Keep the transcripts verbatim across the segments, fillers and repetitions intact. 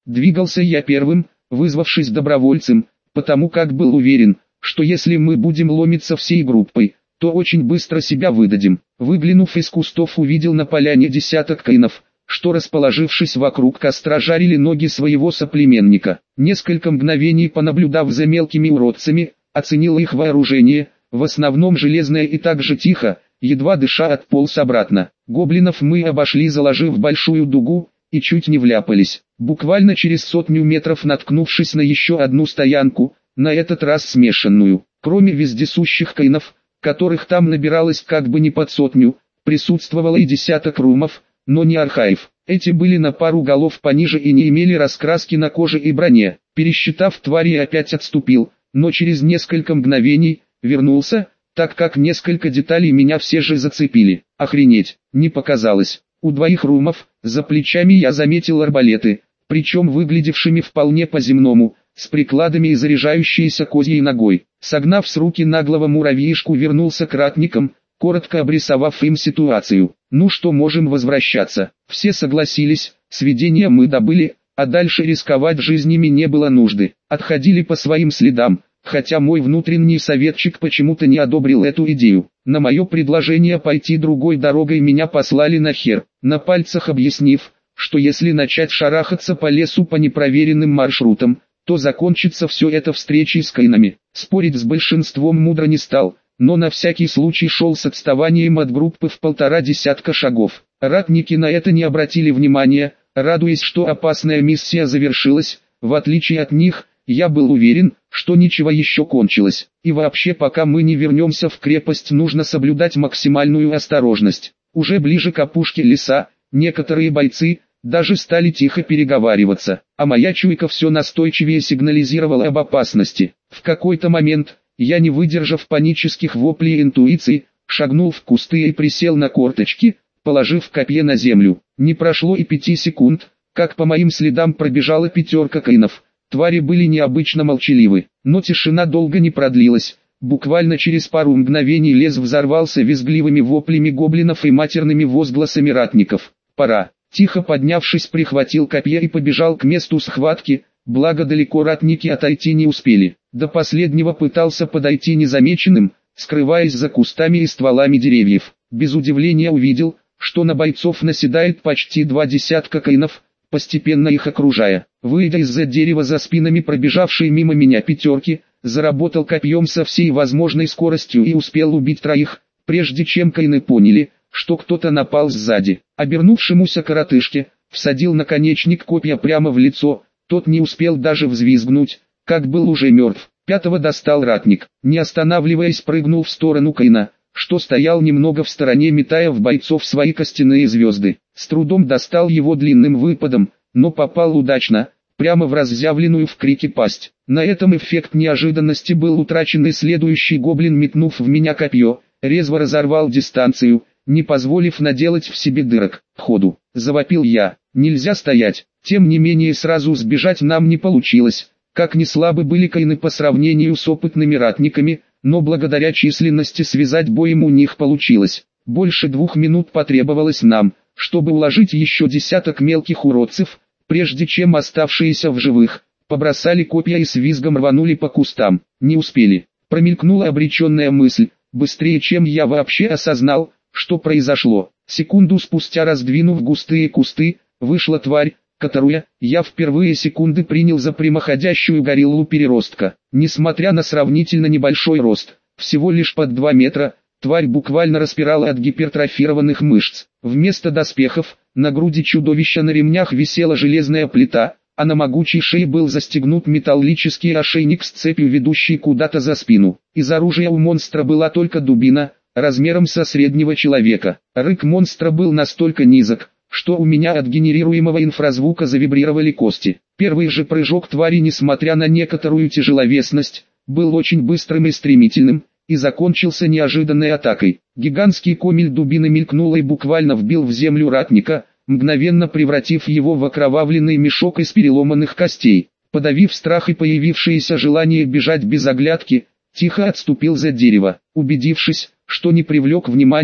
Двигался я первым, вызвавшись добровольцем, потому как был уверен, что если мы будем ломиться всей группой, то очень быстро себя выдадим. Выглянув из кустов, увидел на поляне десяток каинов, что, расположившись вокруг костра, жарили ноги своего соплеменника. Несколько мгновений понаблюдав за мелкими уродцами, оценил их вооружение, в основном железное, и так же тихо, едва дыша, отполз обратно. Гоблинов мы обошли, заложив большую дугу, и чуть не вляпались. Буквально через сотню метров, наткнувшись на еще одну стоянку, на этот раз смешанную. Кроме вездесущих каинов, которых там набиралось как бы не под сотню, присутствовало и десяток румов, но не архаев. Эти были на пару голов пониже и не имели раскраски на коже и броне. Пересчитав твари, опять отступил, но через несколько мгновений вернулся, так как несколько деталей меня все же зацепили. Охренеть, не показалось. У двоих румов за плечами я заметил арбалеты, причем выглядевшими вполне по-земному, с прикладами и заряжающиеся козьей ногой. Согнав с руки наглого муравьишку, вернулся к ратникам, коротко обрисовав им ситуацию. Ну что, можем возвращаться. Все согласились, сведения мы добыли, а дальше рисковать жизнями не было нужды. Отходили по своим следам, хотя мой внутренний советчик почему-то не одобрил эту идею. На мое предложение пойти другой дорогой меня послали нахер, на пальцах объяснив, что если начать шарахаться по лесу по непроверенным маршрутам, то закончится все это встречей с каинами. Спорить с большинством мудро не стал, но на всякий случай шел с отставанием от группы в полтора десятка шагов. Ратники на это не обратили внимания, радуясь, что опасная миссия завершилась. В отличие от них, я был уверен, что ничего еще кончилось. И вообще, пока мы не вернемся в крепость, нужно соблюдать максимальную осторожность. Уже ближе к опушке леса, некоторые бойцы даже стали тихо переговариваться, а моя чуйка все настойчивее сигнализировала об опасности. В какой-то момент, я, не выдержав панических воплей интуиции, шагнул в кусты и присел на корточки, положив копье на землю. Не прошло и пяти секунд, как по моим следам пробежала пятерка каинов. Твари были необычно молчаливы, но тишина долго не продлилась. Буквально через пару мгновений лес взорвался визгливыми воплями гоблинов и матерными возгласами ратников. «Пора!» Тихо поднявшись, прихватил копье и побежал к месту схватки, благо далеко ратники отойти не успели. До последнего пытался подойти незамеченным, скрываясь за кустами и стволами деревьев. Без удивления увидел, что на бойцов наседает почти два десятка каинов, постепенно их окружая. Выйдя из-за дерева за спинами пробежавшей мимо меня пятерки, заработал копьем со всей возможной скоростью и успел убить троих, прежде чем каины поняли, что кто-то напал сзади. Обернувшемуся коротышке всадил наконечник копья прямо в лицо, тот не успел даже взвизгнуть, как был уже мертв. Пятого достал ратник, не останавливаясь, прыгнул в сторону каина, что стоял немного в стороне, метая в бойцов свои костяные звезды. С трудом достал его длинным выпадом, но попал удачно, прямо в разъявленную в крике пасть. На этом эффект неожиданности был утрачен, и следующий гоблин, метнув в меня копье, резво разорвал дистанцию, не позволив наделать в себе дырок. «Ходу!» — завопил я. «Нельзя стоять!» Тем не менее, сразу сбежать нам не получилось. Как ни слабы были каины по сравнению с опытными ратниками, но благодаря численности связать боем у них получилось. Больше двух минут потребовалось нам, чтобы уложить еще десяток мелких уродцев, прежде чем оставшиеся в живых побросали копья и с визгом рванули по кустам. Не успели. Промелькнула обреченная мысль, быстрее чем я вообще осознал, что произошло. Секунду спустя, раздвинув густые кусты, вышла тварь, которую я в первые секунды принял за прямоходящую гориллу-переростка. Несмотря на сравнительно небольшой рост, всего лишь под два метра, тварь буквально распирала от гипертрофированных мышц. Вместо доспехов, на груди чудовища на ремнях висела железная плита, а на могучей шее был застегнут металлический ошейник с цепью, ведущий куда-то за спину. Из оружия у монстра была только дубина, размером со среднего человека. Рык монстра был настолько низок, что у меня от генерируемого инфразвука завибрировали кости. Первый же прыжок твари, несмотря на некоторую тяжеловесность, был очень быстрым и стремительным, и закончился неожиданной атакой. Гигантский комель дубины мелькнул и буквально вбил в землю ратника, мгновенно превратив его в окровавленный мешок из переломанных костей. Подавив страх и появившееся желание бежать без оглядки, тихо отступил за дерево. Убедившись, что не привлек внимания,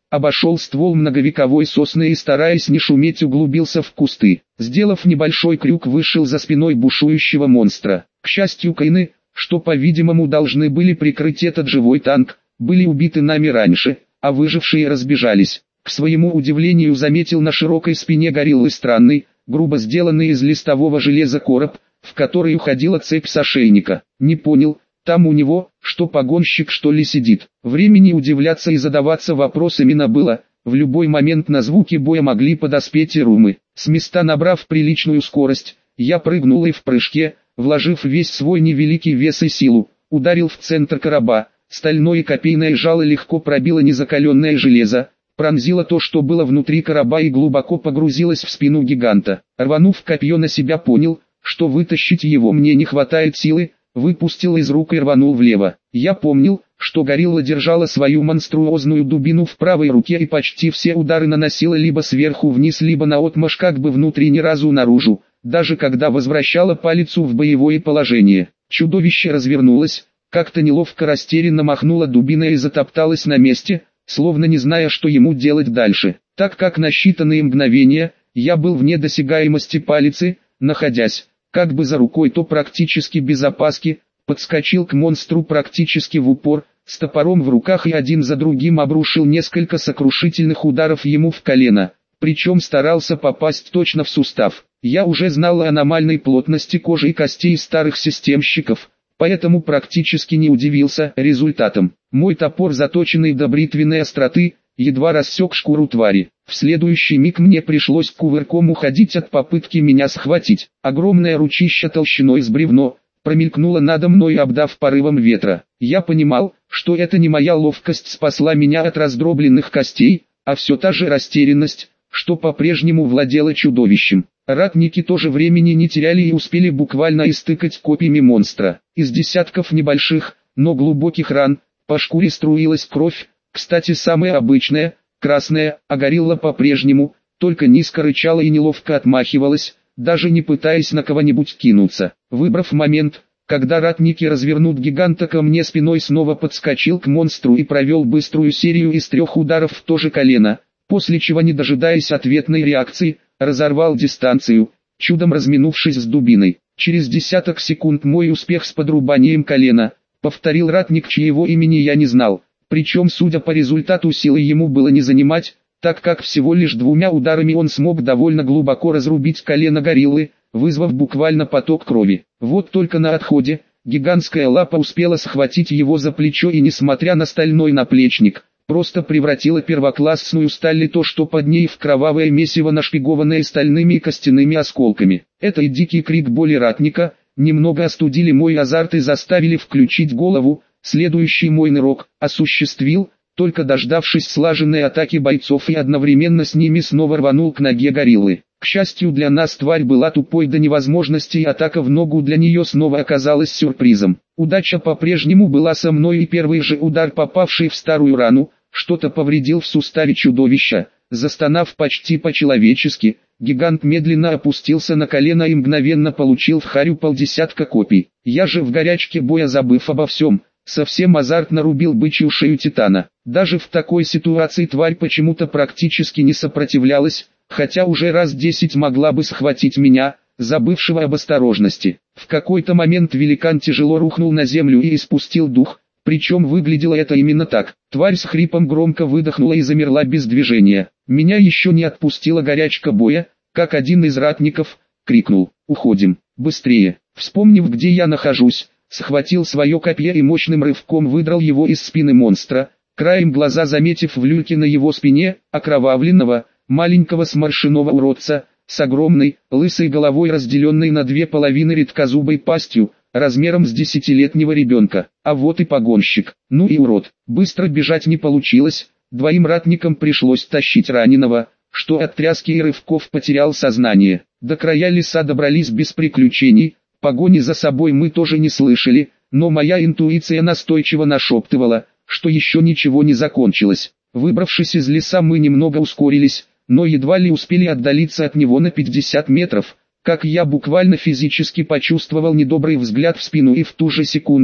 обошел ствол многовековой сосны и, стараясь не шуметь, углубился в кусты. Сделав небольшой крюк, вышел за спиной бушующего монстра. К счастью, кайны, что, по-видимому, должны были прикрыть этот живой танк, были убиты нами раньше, а выжившие разбежались. К своему удивлению, заметил на широкой спине гориллы странный, грубо сделанный из листового железа короб, в который уходила цепь с ошейника. Не понял, там у него, что погонщик что ли сидит. Времени удивляться и задаваться вопросами набыло, в любой момент на звуки боя могли подоспеть и румы. С места набрав приличную скорость, я прыгнул и в прыжке, вложив весь свой невеликий вес и силу, ударил в центр короба. Стальное копейное жало легко пробило незакаленное железо, пронзило то, что было внутри короба, и глубоко погрузилось в спину гиганта. Рванув копье на себя, понял, что вытащить его мне не хватает силы, выпустил из рук и рванул влево. Я помнил, что горилла держала свою монструозную дубину в правой руке и почти все удары наносила либо сверху вниз, либо наотмашь, как бы внутри, ни разу наружу, даже когда возвращала палицу в боевое положение. Чудовище развернулось, как-то неловко растерянно махнуло дубиной и затопталось на месте, словно не зная, что ему делать дальше. Так как на считанные мгновения я был вне досягаемости палицы, находясь как бы за рукой, то практически без опаски подскочил к монстру практически в упор, с топором в руках, и один за другим обрушил несколько сокрушительных ударов ему в колено, причем старался попасть точно в сустав. Я уже знал о аномальной плотности кожи и костей старых системщиков, поэтому практически не удивился результатам. Мой топор, заточенный до бритвенной остроты, едва рассек шкуру твари. В следующий миг мне пришлось кувырком уходить от попытки меня схватить. Огромное ручище толщиной с бревно промелькнуло надо мной, обдав порывом ветра. Я понимал, что это не моя ловкость спасла меня от раздробленных костей, а все та же растерянность, что по-прежнему владела чудовищем. Ратники тоже времени не теряли и успели буквально истыкать копьями монстра. Из десятков небольших, но глубоких ран по шкуре струилась кровь, кстати, самая обычная, красная, а горилла по-прежнему только низко рычала и неловко отмахивалась, даже не пытаясь на кого-нибудь кинуться. Выбрав момент, когда ратники развернут гиганта ко мне спиной, снова подскочил к монстру и провел быструю серию из трех ударов в то же колено, после чего, не дожидаясь ответной реакции, разорвал дистанцию, чудом разминувшись с дубиной. Через десяток секунд мой успех с подрубанием колена, повторил ратник, чьего имени я не знал. Причем, судя по результату, силы ему было не занимать, так как всего лишь двумя ударами он смог довольно глубоко разрубить колено гориллы, вызвав буквально поток крови. Вот только на отходе, гигантская лапа успела схватить его за плечо и, несмотря на стальной наплечник, просто превратила первоклассную сталь и то, что под ней, в кровавое месиво, нашпигованное стальными и костяными осколками. Это и дикий крик боли ратника немного остудили мой азарт и заставили включить голову. Следующий мой нырок осуществил, только дождавшись слаженной атаки бойцов, и одновременно с ними снова рванул к ноге гориллы. К счастью для нас, тварь была тупой до невозможности, и атака в ногу для нее снова оказалась сюрпризом. Удача по-прежнему была со мной, и первый же удар, попавший в старую рану, что-то повредил в суставе чудовища. Застонав почти по-человечески, гигант медленно опустился на колено и мгновенно получил в харю полдесятка копий. Я же, в горячке боя забыв обо всем, совсем азартно рубил бычью шею титана. Даже в такой ситуации тварь почему-то практически не сопротивлялась, хотя уже раз десять могла бы схватить меня, забывшего об осторожности. В какой-то момент великан тяжело рухнул на землю и испустил дух, причем выглядело это именно так. Тварь с хрипом громко выдохнула и замерла без движения. Меня еще не отпустила горячка боя, как один из ратников крикнул: «Уходим, быстрее!». Вспомнив, где я нахожусь, схватил свое копье и мощным рывком выдрал его из спины монстра, краем глаза заметив в люльке на его спине окровавленного, маленького сморщенного уродца, с огромной, лысой головой, разделенной на две половины редкозубой пастью, размером с десятилетнего ребенка. А вот и погонщик. Ну и урод. Быстро бежать не получилось, двоим ратникам пришлось тащить раненого, что от тряски и рывков потерял сознание. До края леса добрались без приключений, погони за собой мы тоже не слышали, но моя интуиция настойчиво нашептывала, что еще ничего не закончилось. Выбравшись из леса, мы немного ускорились, но едва ли успели отдалиться от него на пятьдесят метров, как я буквально физически почувствовал недобрый взгляд в спину, и в ту же секунду,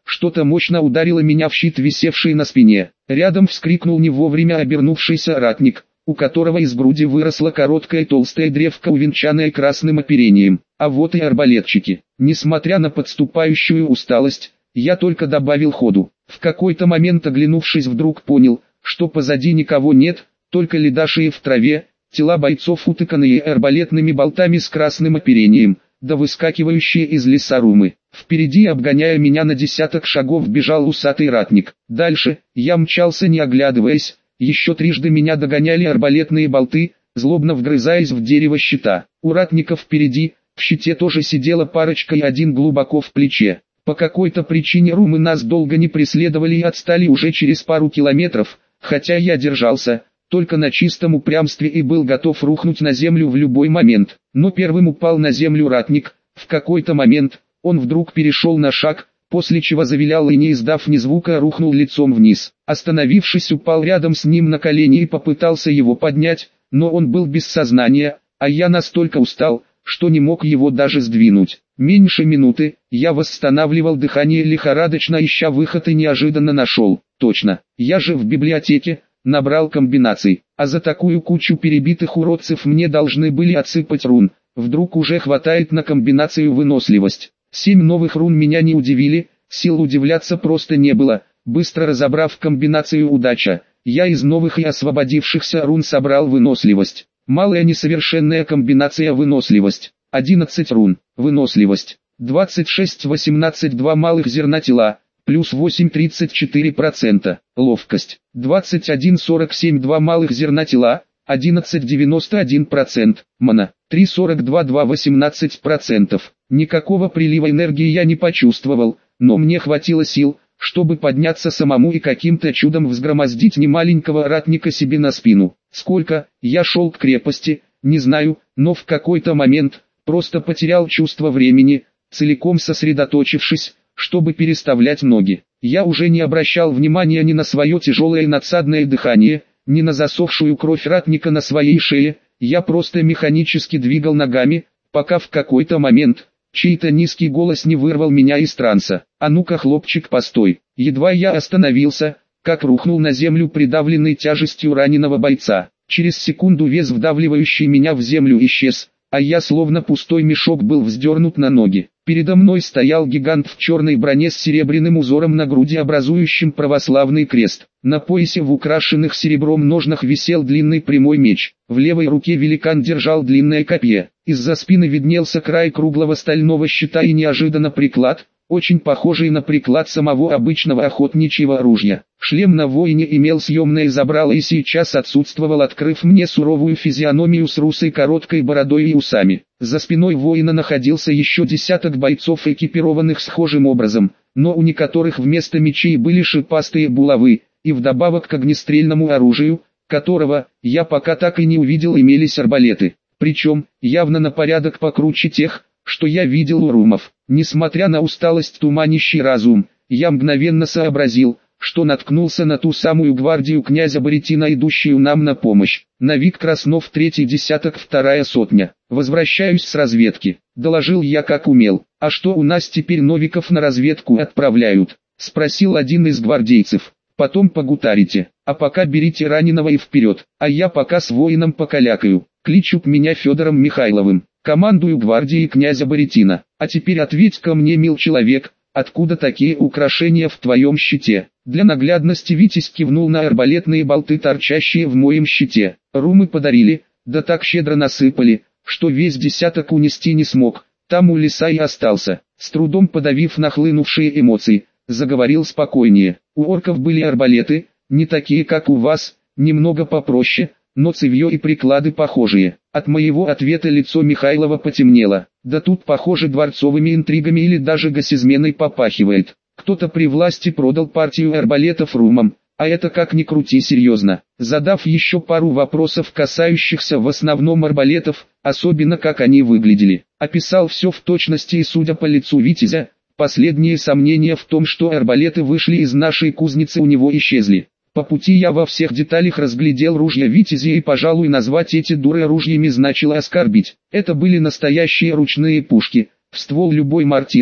что-то мощно ударило меня в щит, висевший на спине. Рядом вскрикнул не вовремя обернувшийся ратник, у которого из груди выросла короткая толстая древка, увенчанная красным оперением. А вот и арбалетчики. Несмотря на подступающую усталость, я только добавил ходу. В какой-то момент, оглянувшись, вдруг понял, что позади никого нет, только ледашие в траве, тела бойцов, утыканные арбалетными болтами с красным оперением, да выскакивающие из леса румы. Впереди, обгоняя меня на десяток шагов, бежал усатый ратник. Дальше я мчался, не оглядываясь. Еще трижды меня догоняли арбалетные болты, злобно вгрызаясь в дерево щита. У ратника впереди, в щите тоже сидела парочка и один глубоко в плече. По какой-то причине румы нас долго не преследовали и отстали уже через пару километров, хотя я держался, только на чистом упрямстве, и был готов рухнуть на землю в любой момент. Но первым упал на землю ратник. В какой-то момент он вдруг перешел на шаг, после чего завилял и, не издав ни звука, рухнул лицом вниз. Остановившись, упал рядом с ним на колени и попытался его поднять, но он был без сознания, а я настолько устал, что не мог его даже сдвинуть. Меньше минуты, я восстанавливал дыхание, лихорадочно ища выход, и неожиданно нашел. Точно, я же в библиотеке набрал комбинаций, а за такую кучу перебитых уродцев мне должны были отсыпать рун. Вдруг уже хватает на комбинацию выносливость. Семь новых рун меня не удивили, сил удивляться просто не было. Быстро разобрав комбинацию удача, я из новых и освободившихся рун собрал выносливость. Малая несовершенная комбинация выносливость. одиннадцать рун, выносливость. двадцать шесть восемнадцать два малых зерна тела, плюс восемь тридцать четыре процента. Ловкость. двадцать один сорок семь два малых зерна тела, одиннадцать девяносто один процент. Мана. три сорок два два восемнадцать процентов. Никакого прилива энергии я не почувствовал, но мне хватило сил, чтобы подняться самому и каким-то чудом взгромоздить немаленького ратника себе на спину. Сколько я шел к крепости, не знаю, но в какой-то момент просто потерял чувство времени, целиком сосредоточившись, чтобы переставлять ноги. Я уже не обращал внимания ни на свое тяжелое и надсадное дыхание, ни на засохшую кровь ратника на своей шее. Я просто механически двигал ногами, пока в какой-то момент чей-то низкий голос не вырвал меня из транса. «А ну-ка, хлопчик, постой!» Едва я остановился, как рухнул на землю, придавленный тяжестью раненого бойца. Через секунду вес, вдавливающий меня в землю, исчез, а я словно пустой мешок был вздернут на ноги. Передо мной стоял гигант в черной броне с серебряным узором на груди, образующим православный крест. На поясе в украшенных серебром ножнах висел длинный прямой меч. В левой руке великан держал длинное копье. Из-за спины виднелся край круглого стального щита и неожиданно приклад, очень похожий на приклад самого обычного охотничьего ружья. Шлем на воине имел съемное забрало и сейчас отсутствовал, открыв мне суровую физиономию с русой короткой бородой и усами. За спиной воина находился еще десяток бойцов, экипированных схожим образом, но у некоторых вместо мечей были шипастые булавы, и вдобавок к огнестрельному оружию, которого я пока так и не увидел, имелись арбалеты. Причем, явно на порядок покруче тех, что я видел у румов. Несмотря на усталость, туманящий разум, я мгновенно сообразил, что наткнулся на ту самую гвардию князя Боретина, идущую нам на помощь. Навик Краснов, третий десяток, вторая сотня. Возвращаюсь с разведки, доложил я как умел. А что, у нас теперь новиков на разведку отправляют? Спросил один из гвардейцев. Потом погутарите, а пока берите раненого и вперед, а я пока с воином покалякаю. Кличут меня Федором Михайловым, командую гвардией князя Боретина. А теперь ответь-ка мне, мил человек, откуда такие украшения в твоем щите? Для наглядности Витязь кивнул на арбалетные болты, торчащие в моем щите. Румы подарили, да так щедро насыпали, что весь десяток унести не смог, там у леса и остался. С трудом подавив нахлынувшие эмоции, заговорил спокойнее. У орков были арбалеты, не такие как у вас, немного попроще, но цевье и приклады похожие. От моего ответа лицо Михайлова потемнело. Да тут, похоже, дворцовыми интригами или даже госизменой попахивает. Кто-то при власти продал партию арбалетов румам, а это, как ни крути, серьезно. Задав еще пару вопросов, касающихся в основном арбалетов, особенно как они выглядели, описал все в точности, и судя по лицу Витязя, последние сомнения в том, что арбалеты вышли из нашей кузницы, у него исчезли. По пути я во всех деталях разглядел ружья Витязя, и, пожалуй, назвать эти дуры ружьями значило оскорбить. Это были настоящие ручные пушки, в ствол любой мортиры,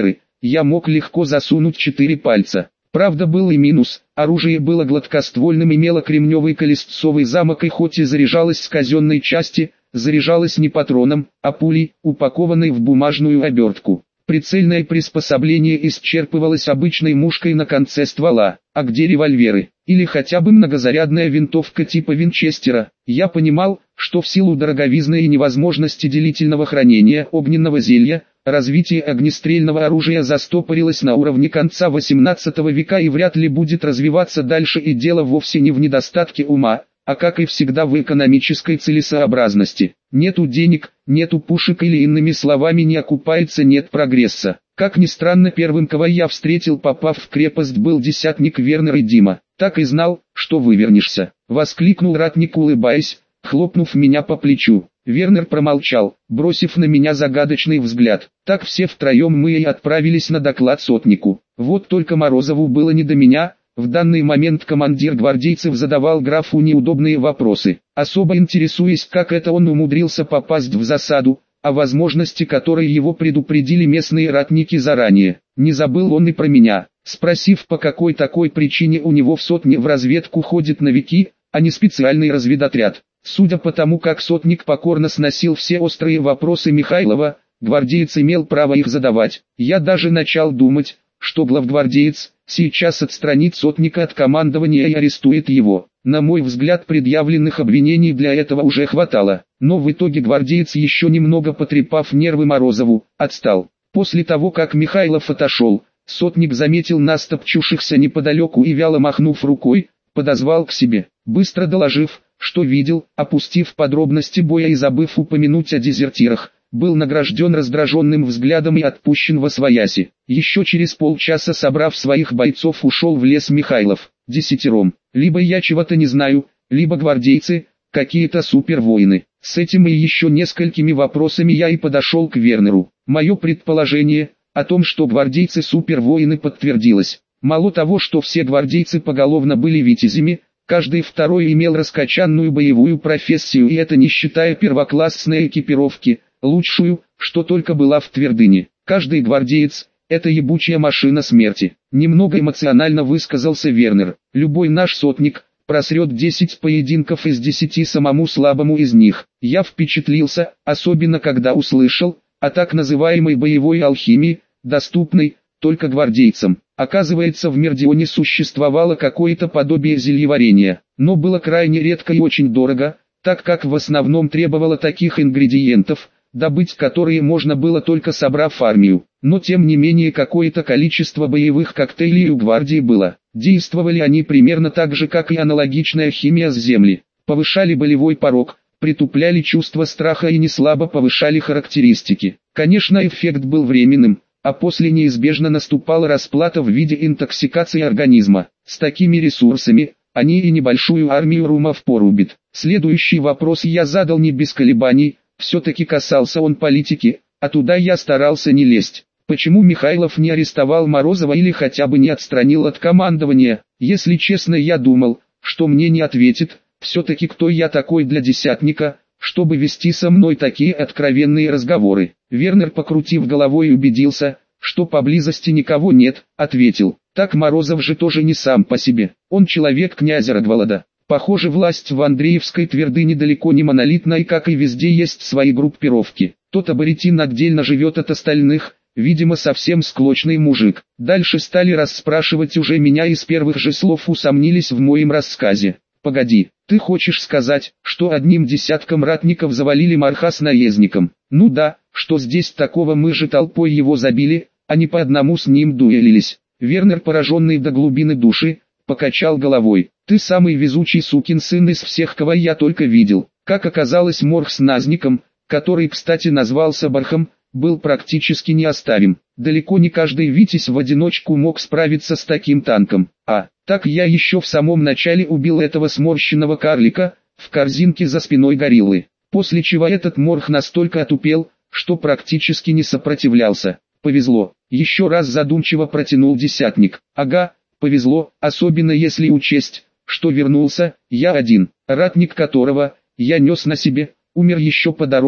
я мог легко засунуть четыре пальца. Правда, был и минус, оружие было гладкоствольным, имело кремневый колесцовый замок и хоть и заряжалось с казенной части, заряжалось не патроном, а пулей, упакованной в бумажную обертку. Прицельное приспособление исчерпывалось обычной мушкой на конце ствола, а где револьверы, или хотя бы многозарядная винтовка типа Винчестера. Я понимал, что в силу дороговизны и невозможности длительного хранения огненного зелья, развитие огнестрельного оружия застопорилось на уровне конца восемнадцатого века и вряд ли будет развиваться дальше, и дело вовсе не в недостатке ума, а как и всегда в экономической целесообразности. Нету денег, нету пушек, или иными словами не окупается, нет прогресса. Как ни странно, первым, кого я встретил, попав в крепость, был десятник Вернер и Дима. Так и знал, что вывернешься, воскликнул ратник, улыбаясь, хлопнув меня по плечу. Вернер промолчал, бросив на меня загадочный взгляд. Так все втроем мы и отправились на доклад сотнику. Вот только Морозову было не до меня. В данный момент командир гвардейцев задавал графу неудобные вопросы, особо интересуясь, как это он умудрился попасть в засаду, о возможности которой его предупредили местные ратники заранее. Не забыл он и про меня, спросив, по какой такой причине у него в сотне в разведку ходит новики, а не специальный разведотряд. Судя по тому, как сотник покорно сносил все острые вопросы Михайлова, гвардеец имел право их задавать. Я даже начал думать, что главгвардеец сейчас отстранит сотника от командования и арестует его. На мой взгляд, предъявленных обвинений для этого уже хватало, но в итоге гвардеец, еще немного потрепав нервы Морозову, отстал. После того, как Михайлов отошел, сотник заметил нас, топчущихся неподалеку, и, вяло махнув рукой, подозвал к себе, быстро доложив, что видел, опустив подробности боя и забыв упомянуть о дезертирах, был награжден раздраженным взглядом и отпущен восвояси. Еще через полчаса, собрав своих бойцов, ушел в лес Михайлов, десятером. Либо я чего-то не знаю, либо гвардейцы, какие-то супервоины. С этим и еще несколькими вопросами я и подошел к Вернеру. Мое предположение о том, что гвардейцы супервоины, подтвердилось. Мало того, что все гвардейцы поголовно были витязями, каждый второй имел раскачанную боевую профессию, и это не считая первоклассной экипировки, лучшую, что только была в твердыне. Каждый гвардеец – это ебучая машина смерти. Немного эмоционально высказался Вернер. Любой наш сотник просрет десять поединков из десяти самому слабому из них. Я впечатлился, особенно когда услышал о так называемой боевой алхимии, доступной только гвардейцам. Оказывается, в Мердионе существовало какое-то подобие зельеварения, но было крайне редко и очень дорого, так как в основном требовало таких ингредиентов, добыть которые можно было только собрав армию. Но тем не менее какое-то количество боевых коктейлей у гвардии было. Действовали они примерно так же, как и аналогичная химия с земли. Повышали болевой порог, притупляли чувство страха и неслабо повышали характеристики. Конечно, эффект был временным, а после неизбежно наступала расплата в виде интоксикации организма. С такими ресурсами они и небольшую армию румов порубят. Следующий вопрос я задал не без колебаний. Все-таки касался он политики, а туда я старался не лезть. Почему Михайлов не арестовал Морозова или хотя бы не отстранил от командования? Если честно, я думал, что мне не ответит. Все-таки кто я такой для десятника, чтобы вести со мной такие откровенные разговоры? Вернер, покрутив головой, убедился, что поблизости никого нет, ответил. Так Морозов же тоже не сам по себе. Он человек князя Рогволода. Похоже, власть в Андреевской твердыне далеко не монолитна, и как и везде есть свои группировки. Тот абориген отдельно живет от остальных, видимо совсем склочный мужик. Дальше стали расспрашивать уже меня и с первых же слов усомнились в моем рассказе. Погоди, ты хочешь сказать, что одним десятком ратников завалили Марха с наездником? Ну да, что здесь такого, мы же толпой его забили, а не по одному с ним дуэлились. Вернер, пораженный до глубины души, покачал головой. Ты самый везучий сукин сын из всех, кого я только видел. Как оказалось, Морх с Назником, который, кстати, назвался Бархом, был практически неоставим. Далеко не каждый витязь в одиночку мог справиться с таким танком. А, так я еще в самом начале убил этого сморщенного карлика, в корзинке за спиной гориллы. После чего этот Морх настолько отупел, что практически не сопротивлялся. Повезло. Еще раз задумчиво протянул десятник. Ага, повезло, особенно если учесть, что вернулся я один, ратник которого я нес на себе, умер еще по дороге,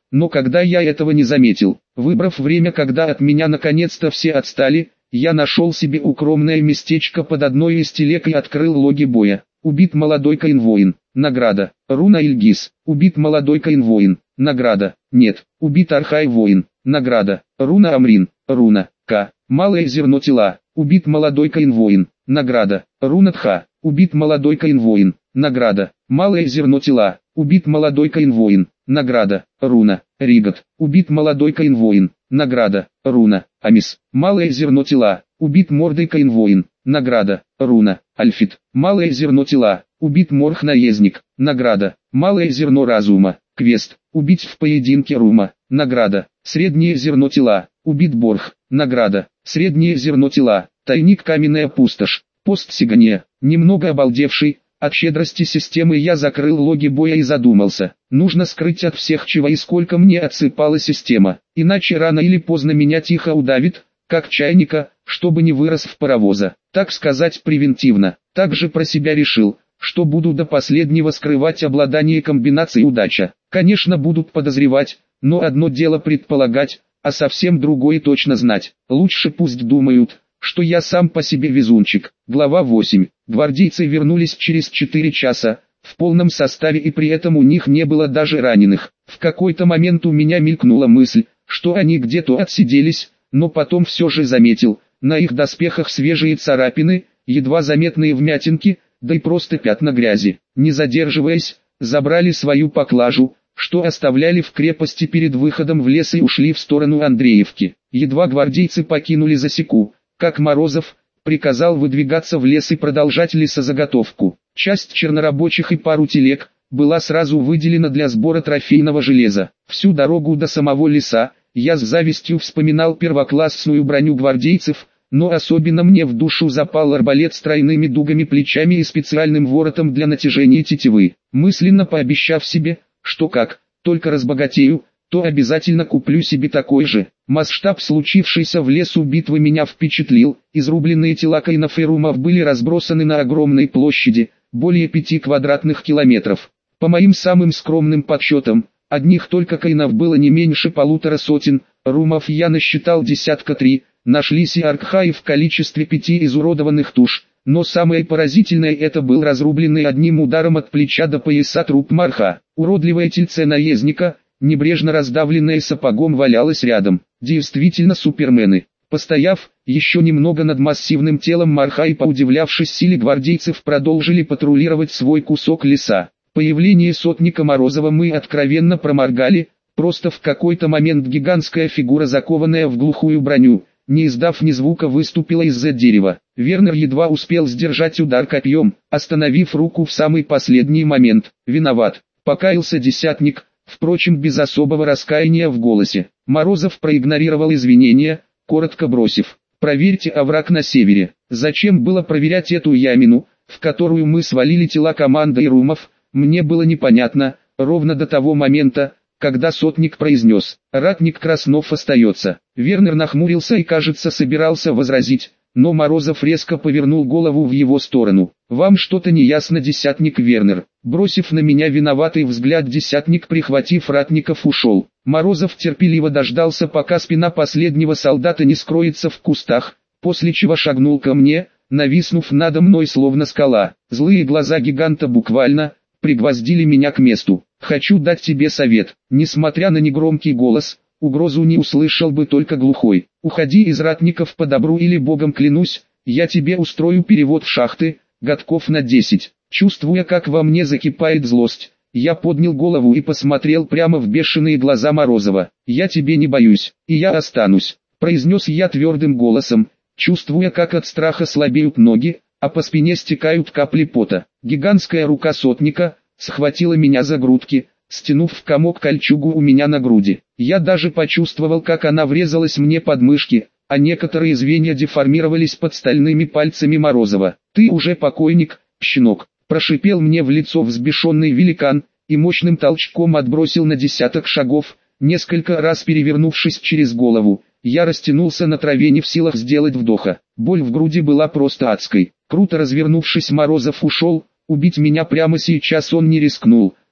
но когда я этого не заметил, выбрав время, когда от меня наконец-то все отстали, я нашел себе укромное местечко под одной из телег и открыл логи боя. Убит молодой конвоин. Награда. Руна Ильгиз. Убит молодой конвоин. Награда. Нет. Убит Архай воин. Награда. Руна Амрин. Руна. К. Малое зерно тела. Убит молодой конвоин. Награда. Руна Тха. Убит молодой конвоин. Награда. Малое зерно тела. Убит молодой конвоин. Награда. Руна. Ригат. Убит молодой конвоин. Награда. Руна. Амис. Малое зерно тела. Убит мордой конвоин. Награда. Руна. Альфит. Малое зерно тела. Убит морх наездник. Награда. Малое зерно разума. Квест. Убить в поединке рума. Награда. Среднее зерно тела. Убит борх. Награда. Среднее зерно тела. Тайник каменная пустошь. Пост сигания. Немного обалдевший от щедрости системы, я закрыл логи боя и задумался. Нужно скрыть от всех, чего и сколько мне отсыпала система. Иначе рано или поздно меня тихо удавит, как чайника, чтобы не вырос в паровоза. Так сказать, превентивно. Также про себя решил, что буду до последнего скрывать обладание комбинацией удача. Конечно, будут подозревать, но одно дело предполагать, а совсем другое точно знать. Лучше пусть думают, что я сам по себе везунчик. Глава восемь. Гвардейцы вернулись через четыре часа, в полном составе, и при этом у них не было даже раненых. В какой-то момент у меня мелькнула мысль, что они где-то отсиделись, но потом все же заметил, на их доспехах свежие царапины, едва заметные вмятинки, да и просто пятна грязи. Не задерживаясь, забрали свою поклажу, что оставляли в крепости перед выходом в лес, и ушли в сторону Андреевки. Едва гвардейцы покинули засеку, как Морозов приказал выдвигаться в лес и продолжать лесозаготовку. Часть чернорабочих и пару телег была сразу выделена для сбора трофейного железа. Всю дорогу до самого леса я с завистью вспоминал первоклассную броню гвардейцев, но особенно мне в душу запал арбалет с тройными дугами плечами и специальным воротом для натяжения тетивы. Мысленно пообещав себе, что как только разбогатею, то обязательно куплю себе такой же. Масштаб случившейся в лесу битвы меня впечатлил. Изрубленные тела кайнов и румов были разбросаны на огромной площади, более пяти квадратных километров. По моим самым скромным подсчетам, одних только кайнов было не меньше полутора сотен, румов я насчитал десятка три, нашлись и аркхаи в количестве пяти изуродованных туш. Но самое поразительное — это был разрубленный одним ударом от плеча до пояса труп марха. Уродливое тельце наездника, небрежно раздавленное сапогом, валялось рядом. Действительно супермены. Постояв еще немного над массивным телом марха и поудивлявшись силе гвардейцев, продолжили патрулировать свой кусок леса. Появление сотника Морозова мы откровенно проморгали. Просто в какой-то момент гигантская фигура, закованная в глухую броню, не издав ни звука, выступила из-за дерева. Вернер едва успел сдержать удар копьем, остановив руку в самый последний момент. «Виноват», — покаялся десятник, впрочем без особого раскаяния в голосе. Морозов проигнорировал извинения, коротко бросив: «Проверьте овраг на севере». Зачем было проверять эту ямину, в которую мы свалили тела команды и румов, мне было непонятно, ровно до того момента, когда сотник произнес: «Ратник Краснов остается». Вернер нахмурился и, кажется, собирался возразить, но Морозов резко повернул голову в его сторону. «Вам что-то не ясно, десятник Вернер». Бросив на меня виноватый взгляд, десятник, прихватив ратников, ушел. Морозов терпеливо дождался, пока спина последнего солдата не скроется в кустах, после чего шагнул ко мне, нависнув надо мной словно скала. Злые глаза гиганта буквально пригвоздили меня к месту. «Хочу дать тебе совет». Несмотря на негромкий голос, угрозу не услышал бы только глухой. «Уходи из ратников по добру, или богом клянусь, я тебе устрою перевод в шахты, годков на десять». Чувствуя, как во мне закипает злость, я поднял голову и посмотрел прямо в бешеные глаза Морозова. «Я тебе не боюсь, и я останусь», — произнес я твердым голосом, чувствуя, как от страха слабеют ноги, а по спине стекают капли пота. Гигантская рука сотника схватила меня за грудки, стянув в комок кольчугу у меня на груди. Я даже почувствовал, как она врезалась мне под мышки, а некоторые звенья деформировались под стальными пальцами Морозова. «Ты уже покойник, щенок», — прошипел мне в лицо взбешенный великан, и мощным толчком отбросил на десяток шагов, несколько раз перевернувшись через голову. Я растянулся на траве, не в силах сделать вдоха. Боль в груди была просто адской. Круто развернувшись, Морозов ушел. Убить меня прямо сейчас он не рискнул.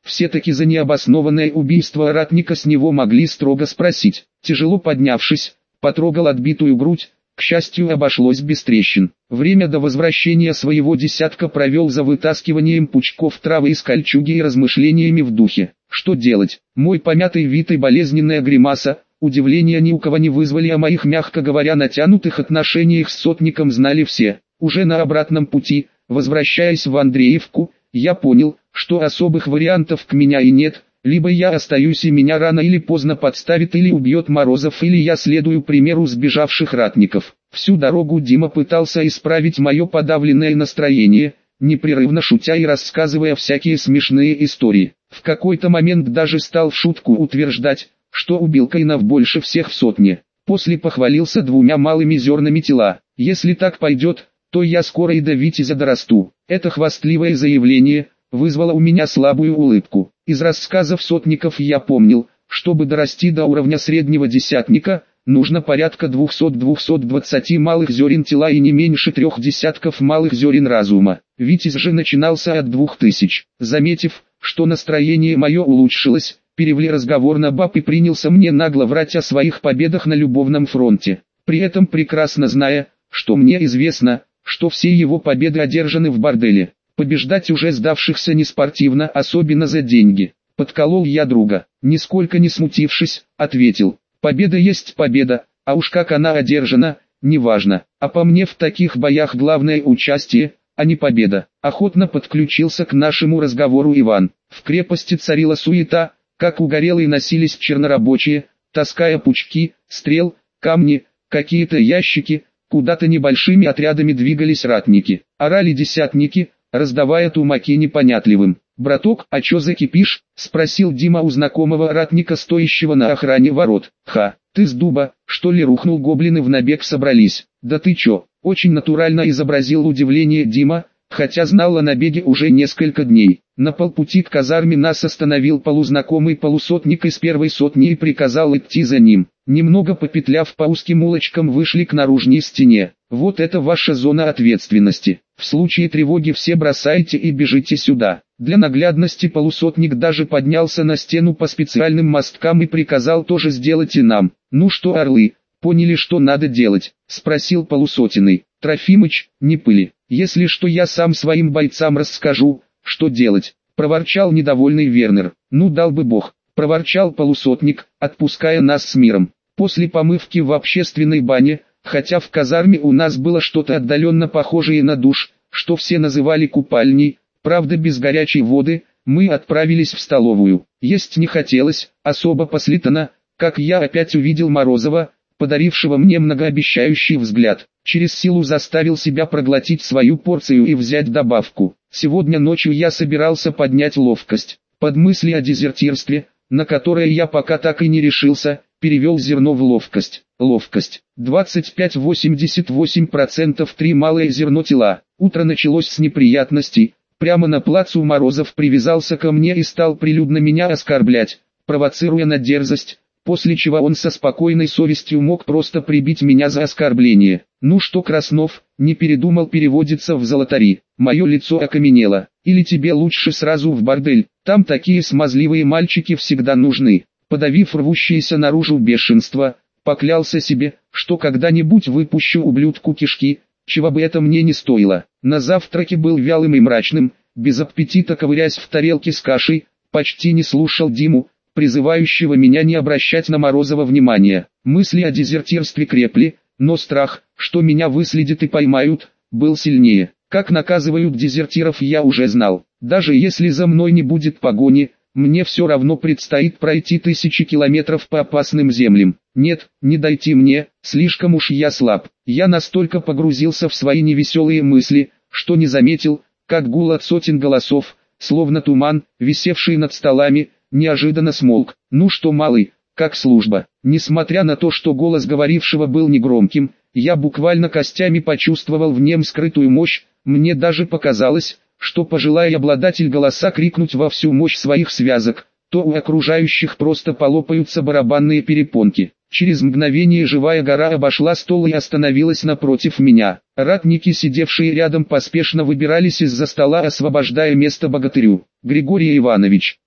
все-таки за необоснованное убийство ратника с него могли строго спросить. Тяжело поднявшись, потрогал отбитую грудь, к счастью обошлось без трещин. Время до возвращения своего десятка провел за вытаскиванием пучков травы из кольчуги и размышлениями в духе. Что делать? Мой помятый вид и болезненная гримаса, удивления ни у кого не вызвали, о моих, мягко говоря, натянутых отношениях с сотником знали все. Уже на обратном пути, возвращаясь в Андреевку, я понял, что особых вариантов к меня и нет. Либо я остаюсь и меня рано или поздно подставит или убьет Морозов, или я следую примеру сбежавших ратников. Всю дорогу Дима пытался исправить мое подавленное настроение, непрерывно шутя и рассказывая всякие смешные истории. В какой-то момент даже стал в шутку утверждать, что убил Каинов больше всех в сотне. После похвалился двумя малыми зернами тела. Если так пойдет, то я скоро и до Витязя дорасту. Это хвастливое заявление вызвало у меня слабую улыбку. Из рассказов сотников я помнил, чтобы дорасти до уровня среднего десятника, нужно порядка двухсот-двухсот двадцати малых зерен тела и не меньше трех десятков малых зерен разума. Витязь же начинался от двух тысяч. Заметив, что настроение мое улучшилось, перевели разговор на баб и принялся мне нагло врать о своих победах на любовном фронте. При этом прекрасно зная, что мне известно, что все его победы одержаны в борделе. Побеждать уже сдавшихся неспортивно, особенно за деньги. Подколол я друга, нисколько не смутившись, ответил: победа есть победа, а уж как она одержана, неважно. А по мне в таких боях главное участие, а не победа. Охотно подключился к нашему разговору Иван. В крепости царила суета, как угорелые носились чернорабочие, таская пучки, стрел, камни, какие-то ящики. Куда-то небольшими отрядами двигались ратники. Орали десятники, раздавая тумаки непонятливым. «Браток, а чё за кипиш?» — спросил Дима у знакомого ратника, стоящего на охране ворот. «Ха, ты с дуба, что ли, рухнул? Гоблины в набег собрались?» «Да ты чё?» — очень натурально изобразил удивление Дима, хотя знал о набеге уже несколько дней. На полпути к казарме нас остановил полузнакомый полусотник из первой сотни и приказал идти за ним. Немного попетляв по узким улочкам, вышли к наружной стене. «Вот это ваша зона ответственности. В случае тревоги все бросайте и бежите сюда». Для наглядности полусотник даже поднялся на стену по специальным мосткам и приказал тоже сделать и нам. «Ну что, орлы, поняли, что надо делать?» — спросил полусотенный. «Трофимыч, не пыли. Если что, я сам своим бойцам расскажу, что делать», — проворчал недовольный Вернер. «Ну дал бы бог», — проворчал полусотник, отпуская нас с миром. После помывки в общественной бане, хотя в казарме у нас было что-то отдаленно похожее на душ, что все называли купальней, правда без горячей воды, мы отправились в столовую. Есть не хотелось, особо послитано, как я опять увидел Морозова, подарившего мне многообещающий взгляд. Через силу заставил себя проглотить свою порцию и взять добавку. Сегодня ночью я собирался поднять ловкость. Под мысли о дезертирстве, на которое я пока так и не решился, перевел зерно в ловкость. Ловкость. двадцать пять восемьдесят восемь процентов три малое зерно тела. Утро началось с неприятностей. Прямо на плацу Морозов привязался ко мне и стал прилюдно меня оскорблять, провоцируя на дерзость, после чего он со спокойной совестью мог просто прибить меня за оскорбление. «Ну что, Краснов, не передумал переводиться в золотари?» Мое лицо окаменело. «Или тебе лучше сразу в бордель, там такие смазливые мальчики всегда нужны». Подавив рвущееся наружу бешенство, поклялся себе, что когда-нибудь выпущу ублюдку кишки, чего бы это мне не стоило. На завтраке был вялым и мрачным, без аппетита ковырясь в тарелке с кашей, почти не слушал Диму, призывающего меня не обращать на Морозова внимания. Мысли о дезертирстве крепли, но страх, что меня выследят и поймают, был сильнее. Как наказывают дезертиров, я уже знал. Даже если за мной не будет погони, мне все равно предстоит пройти тысячи километров по опасным землям. Нет, не дойти мне, слишком уж я слаб. Я настолько погрузился в свои невеселые мысли, что не заметил, как гул от сотен голосов, словно туман, висевший над столами, неожиданно смолк. «Ну что, малый, как служба?» Несмотря на то, что голос говорившего был негромким, я буквально костями почувствовал в нем скрытую мощь. Мне даже показалось, что пожелая обладатель голоса крикнуть во всю мощь своих связок, то у окружающих просто полопаются барабанные перепонки. Через мгновение живая гора обошла стол и остановилась напротив меня. Ратники, сидевшие рядом, поспешно выбирались из-за стола, освобождая место богатырю. «Григорий Иванович,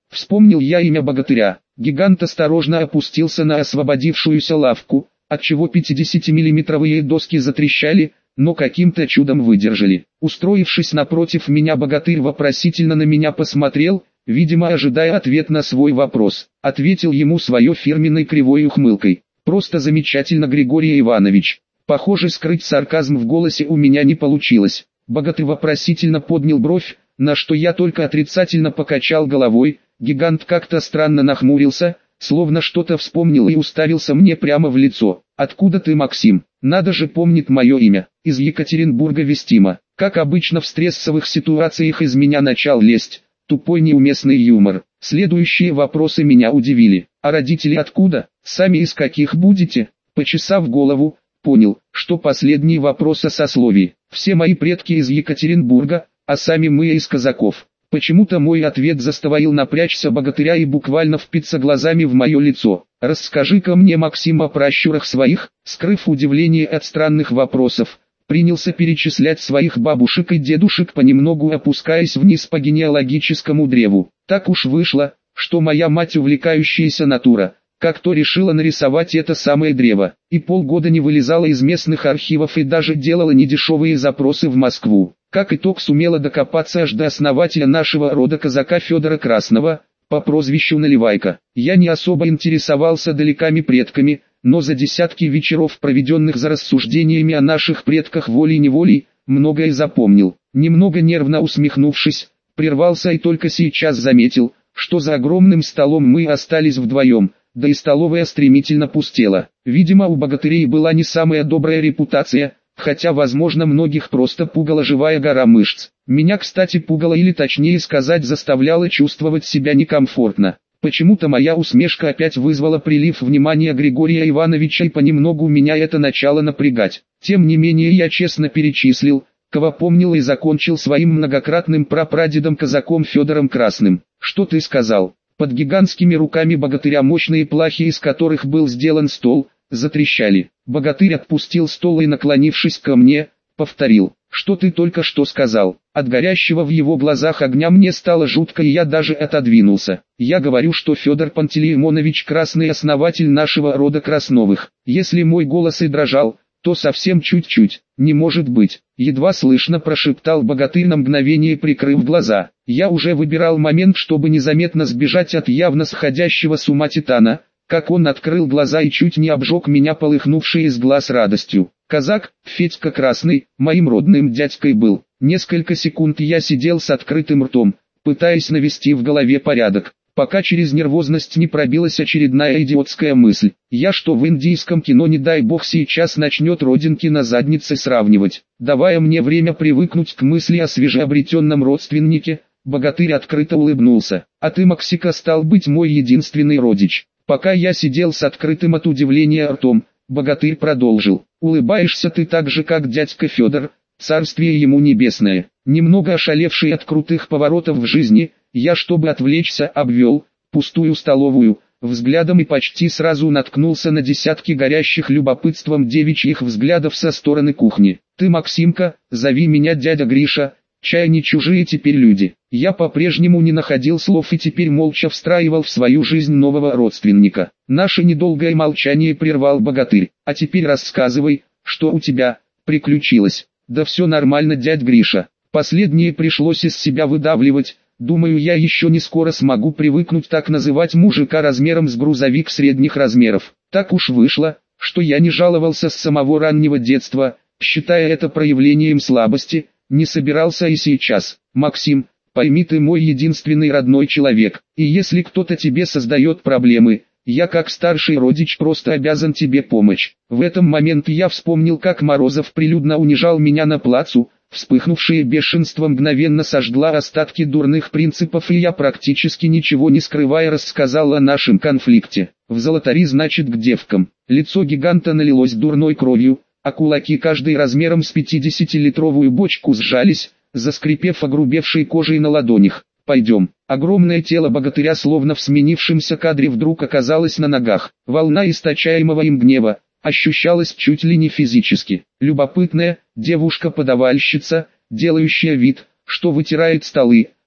Вспомнил я имя богатыря. Гигант осторожно опустился на освободившуюся лавку, отчего пятидесятимиллиметровые доски затрещали, но каким-то чудом выдержали. Устроившись напротив меня, богатырь вопросительно на меня посмотрел, видимо ожидая ответ на свой вопрос. Ответил ему свое фирменной кривой ухмылкой. «Просто замечательно, Григорий Иванович». Похоже, скрыть сарказм в голосе у меня не получилось. Богатырь вопросительно поднял бровь, на что я только отрицательно покачал головой. Гигант как-то странно нахмурился, словно что-то вспомнил и уставился мне прямо в лицо. «Откуда ты, Максим? Надо же, помнит мое имя. Из Екатеринбурга вестимо». Как обычно в стрессовых ситуациях из меня начал лезть тупой неуместный юмор. Следующие вопросы меня удивили. «А родители откуда? Сами из каких будете?» Почесав голову, понял, что последний вопрос о сословии. «Все мои предки из Екатеринбурга, а сами мы из казаков». Почему-то мой ответ заставил напрячься богатыря и буквально впиться глазами в мое лицо. «Расскажи-ка мне, Максим, о пращурах своих», скрыв удивление от странных вопросов, принялся перечислять своих бабушек и дедушек, понемногу опускаясь вниз по генеалогическому древу. Так уж вышло, что моя мать, увлекающаяся натура, как то решила нарисовать это самое древо, и полгода не вылезала из местных архивов и даже делала недешевые запросы в Москву. Как итог, сумела докопаться аж до основателя нашего рода, казака Федора Красного, по прозвищу Наливайка. Я не особо интересовался далекими предками, но за десятки вечеров, проведенных за рассуждениями о наших предках волей-неволей, многое запомнил. Немного нервно усмехнувшись, прервался и только сейчас заметил, что за огромным столом мы остались вдвоем, да и столовая стремительно пустела. Видимо, у богатырей была не самая добрая репутация, хотя, возможно, многих просто пугала живая гора мышц. Меня, кстати, пугала, или точнее сказать, заставляла чувствовать себя некомфортно. Почему-то моя усмешка опять вызвала прилив внимания Григория Ивановича, и понемногу меня это начало напрягать. Тем не менее, я честно перечислил, кого помнил, и закончил своим многократным прапрадедом казаком Федором Красным. «Что ты сказал?» Под гигантскими руками богатыря мощные плахи, из которых был сделан стол, затрещали. Богатырь отпустил стол и, наклонившись ко мне, повторил: «Что ты только что сказал?» От горящего в его глазах огня мне стало жутко, и я даже отодвинулся. «Я говорю, что Федор Пантелеймонович Красный, основатель нашего рода Красновых». Если мой голос и дрожал, то совсем чуть-чуть. «Не может быть», — едва слышно прошептал богатырь, на мгновение прикрыв глаза. Я уже выбирал момент, чтобы незаметно сбежать от явно сходящего с ума титана, как он открыл глаза и чуть не обжег меня полыхнувшей из глаз радостью. Казак, Федька Красный, моим родным дядькой был. Несколько секунд я сидел с открытым ртом, пытаясь навести в голове порядок, пока через нервозность не пробилась очередная идиотская мысль. Я что, в индийском кино, не дай бог, сейчас начнет родинки на заднице сравнивать? Давая мне время привыкнуть к мысли о свежеобретенном родственнике, богатырь открыто улыбнулся. «А ты, Максика, стал быть мой единственный родич». Пока я сидел с открытым от удивления ртом, богатырь продолжил: «Улыбаешься ты так же, как дядька Федор, царствие ему небесное». Немного ошалевший от крутых поворотов в жизни, я, чтобы отвлечься, обвел пустую столовую взглядом и почти сразу наткнулся на десятки горящих любопытством девичьих взглядов со стороны кухни. «Ты, Максимка, зови меня дядя Гриша, чай не чужие теперь люди». Я по-прежнему не находил слов и теперь молча встраивал в свою жизнь нового родственника. Наше недолгое молчание прервал богатырь. «А теперь рассказывай, что у тебя приключилось». «Да все нормально, дядь Гриша». Последнее пришлось из себя выдавливать. Думаю, я еще не скоро смогу привыкнуть так называть мужика размером с грузовик средних размеров. Так уж вышло, что я не жаловался с самого раннего детства, считая это проявлением слабости, не собирался и сейчас. «Максим, пойми, ты мой единственный родной человек, и если кто-то тебе создает проблемы, я как старший родич просто обязан тебе помочь». В этом момент я вспомнил, как Морозов прилюдно унижал меня на плацу. Вспыхнувшее бешенство мгновенно сожгла остатки дурных принципов, и я, практически ничего не скрывая, рассказал о нашем конфликте. «В золотари, значит, к девкам». Лицо гиганта налилось дурной кровью, а кулаки, каждый размером с пятидесятилитровую бочку, сжались, заскрипев огрубевшей кожей на ладонях. «Пойдем». Огромное тело богатыря, словно в сменившемся кадре, вдруг оказалось на ногах. Волна источаемого им гнева ощущалась чуть ли не физически. Любопытная девушка-подавальщица, делающая вид, что вытирает столы,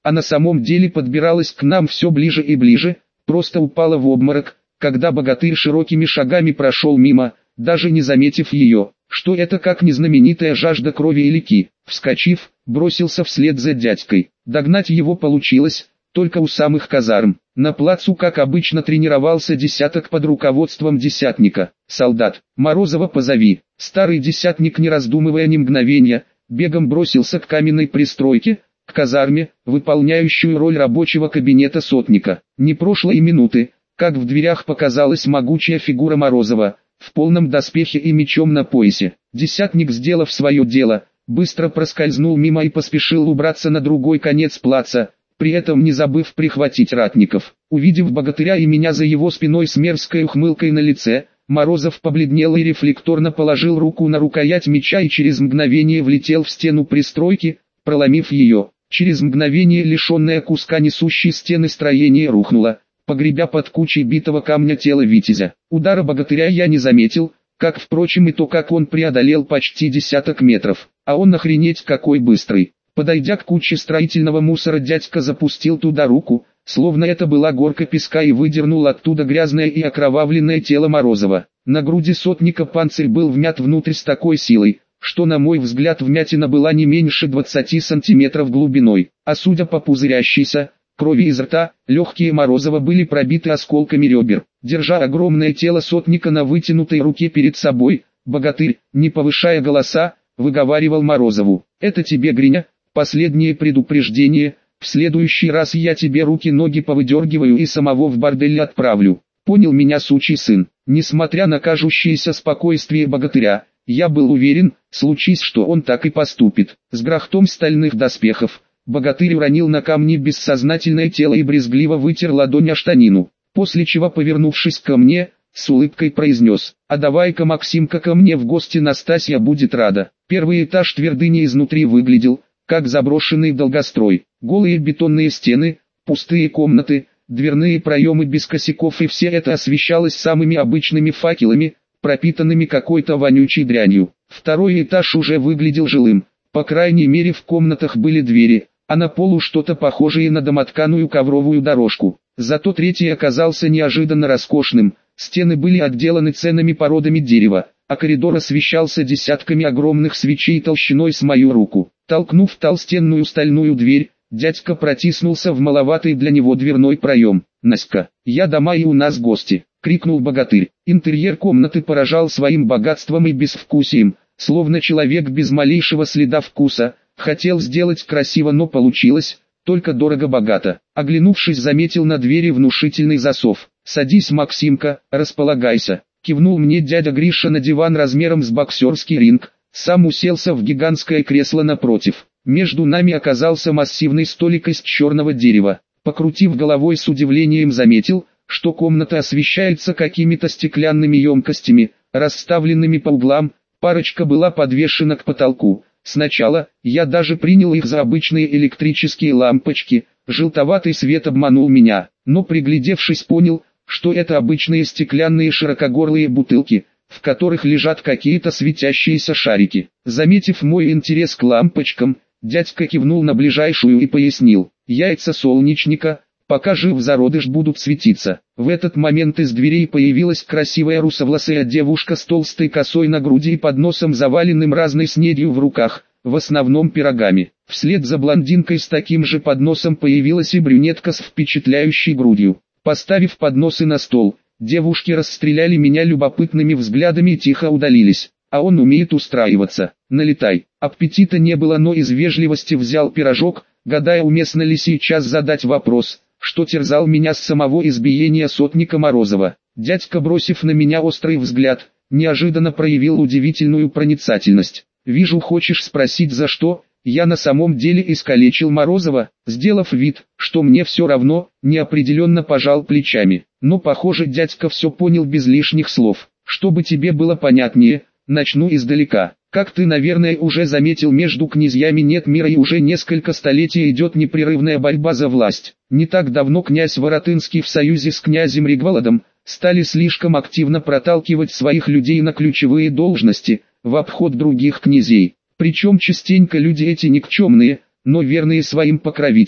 а на самом деле подбиралась к нам все ближе и ближе, просто упала в обморок, когда богатырь широкими шагами прошел мимо, даже не заметив ее. Что это как незнаменитая жажда крови или ки? Вскочив, бросился вслед за дядькой. Догнать его получилось только у самых казарм. На плацу, как обычно, тренировался десяток под руководством десятника. «Солдат, Морозова позови». Старый десятник, не раздумывая ни мгновения, бегом бросился к каменной пристройке, к казарме, выполняющую роль рабочего кабинета сотника. Не прошло и минуты, как в дверях показалась могучая фигура Морозова, в полном доспехе и мечом на поясе. Десятник, сделав свое дело, быстро проскользнул мимо и поспешил убраться на другой конец плаца, при этом не забыв прихватить ратников. Увидев богатыря и меня за его спиной с мерзкой ухмылкой на лице, Морозов побледнел и рефлекторно положил руку на рукоять меча и через мгновение влетел в стену пристройки, проломив ее. Через мгновение лишенное куска несущей стены строение рухнуло, погребя под кучей битого камня тело витязя. Удара богатыря я не заметил, как впрочем и то, как он преодолел почти десяток метров, а он охренеть какой быстрый. Подойдя к куче строительного мусора, дядька запустил туда руку, словно это была горка песка, и выдернул оттуда грязное и окровавленное тело Морозова. На груди сотника панцирь был вмят внутрь с такой силой, что на мой взгляд вмятина была не меньше двадцати сантиметров глубиной, а судя по пузырящейся крови из рта, легкие Морозова были пробиты осколками ребер. Держа огромное тело сотника на вытянутой руке перед собой, богатырь, не повышая голоса, выговаривал Морозову: «Это тебе, Гриня, последнее предупреждение, в следующий раз я тебе руки-ноги повыдергиваю и самого в бордель отправлю. Понял меня, сучий сын?» Несмотря на кажущееся спокойствие богатыря, я был уверен, случись что, он так и поступит. С грохотом стальных доспехов, богатырь уронил на камни бессознательное тело и брезгливо вытер ладонь о штанину, после чего, повернувшись ко мне, с улыбкой произнес: «А давай-ка, Максимка, ко мне в гости, Настасья будет рада». Первый этаж твердыни изнутри выглядел как заброшенный долгострой. Голые бетонные стены, пустые комнаты, дверные проемы без косяков, и все это освещалось самыми обычными факелами, пропитанными какой-то вонючей дрянью. Второй этаж уже выглядел жилым, по крайней мере в комнатах были двери, а на полу что-то похожее на домотканую ковровую дорожку. Зато третий оказался неожиданно роскошным, стены были отделаны ценными породами дерева, а коридор освещался десятками огромных свечей толщиной с мою руку. Толкнув толстенную стальную дверь, дядька протиснулся в маловатый для него дверной проем. «Наська, я дома и у нас гости!» — крикнул богатырь. Интерьер комнаты поражал своим богатством и безвкусием, словно человек без малейшего следа вкуса хотел сделать красиво, но получилось только дорого-богато. Оглянувшись, заметил на двери внушительный засов. «Садись, Максимка, располагайся», — кивнул мне дядя Гриша на диван размером с боксерский ринг, сам уселся в гигантское кресло напротив. Между нами оказался массивный столик из черного дерева. Покрутив головой, с удивлением заметил, что комната освещается какими-то стеклянными емкостями, расставленными по углам, парочка была подвешена к потолку. Сначала я даже принял их за обычные электрические лампочки, желтоватый свет обманул меня, но приглядевшись понял, что это обычные стеклянные широкогорлые бутылки, в которых лежат какие-то светящиеся шарики. Заметив мой интерес к лампочкам, дядька кивнул на ближайшую и пояснил: «Яйца солнечника, пока жив зародыш, будут светиться». В этот момент из дверей появилась красивая русовласая девушка с толстой косой на груди и подносом, заваленным разной снедью в руках, в основном пирогами. Вслед за блондинкой с таким же подносом появилась и брюнетка с впечатляющей грудью. Поставив подносы на стол, девушки расстреляли меня любопытными взглядами и тихо удалились. А он умеет устраиваться. Налетай. Аппетита не было, но из вежливости взял пирожок, гадая, уместно ли сейчас задать вопрос, что терзал меня с самого избиения сотника Морозова. Дядька, бросив на меня острый взгляд, неожиданно проявил удивительную проницательность. «Вижу, хочешь спросить, за что я на самом деле искалечил Морозова?» Сделав вид, что мне все равно, неопределенно пожал плечами. Но похоже, дядька все понял без лишних слов. «Чтобы тебе было понятнее, начну издалека. Как ты, наверное, уже заметил, между князьями нет мира и уже несколько столетий идет непрерывная борьба за власть. Не так давно князь Воротынский в союзе с князем Ригволодом стали слишком активно проталкивать своих людей на ключевые должности, в обход других князей. Причем частенько люди эти никчемные, но верные своим покровителям.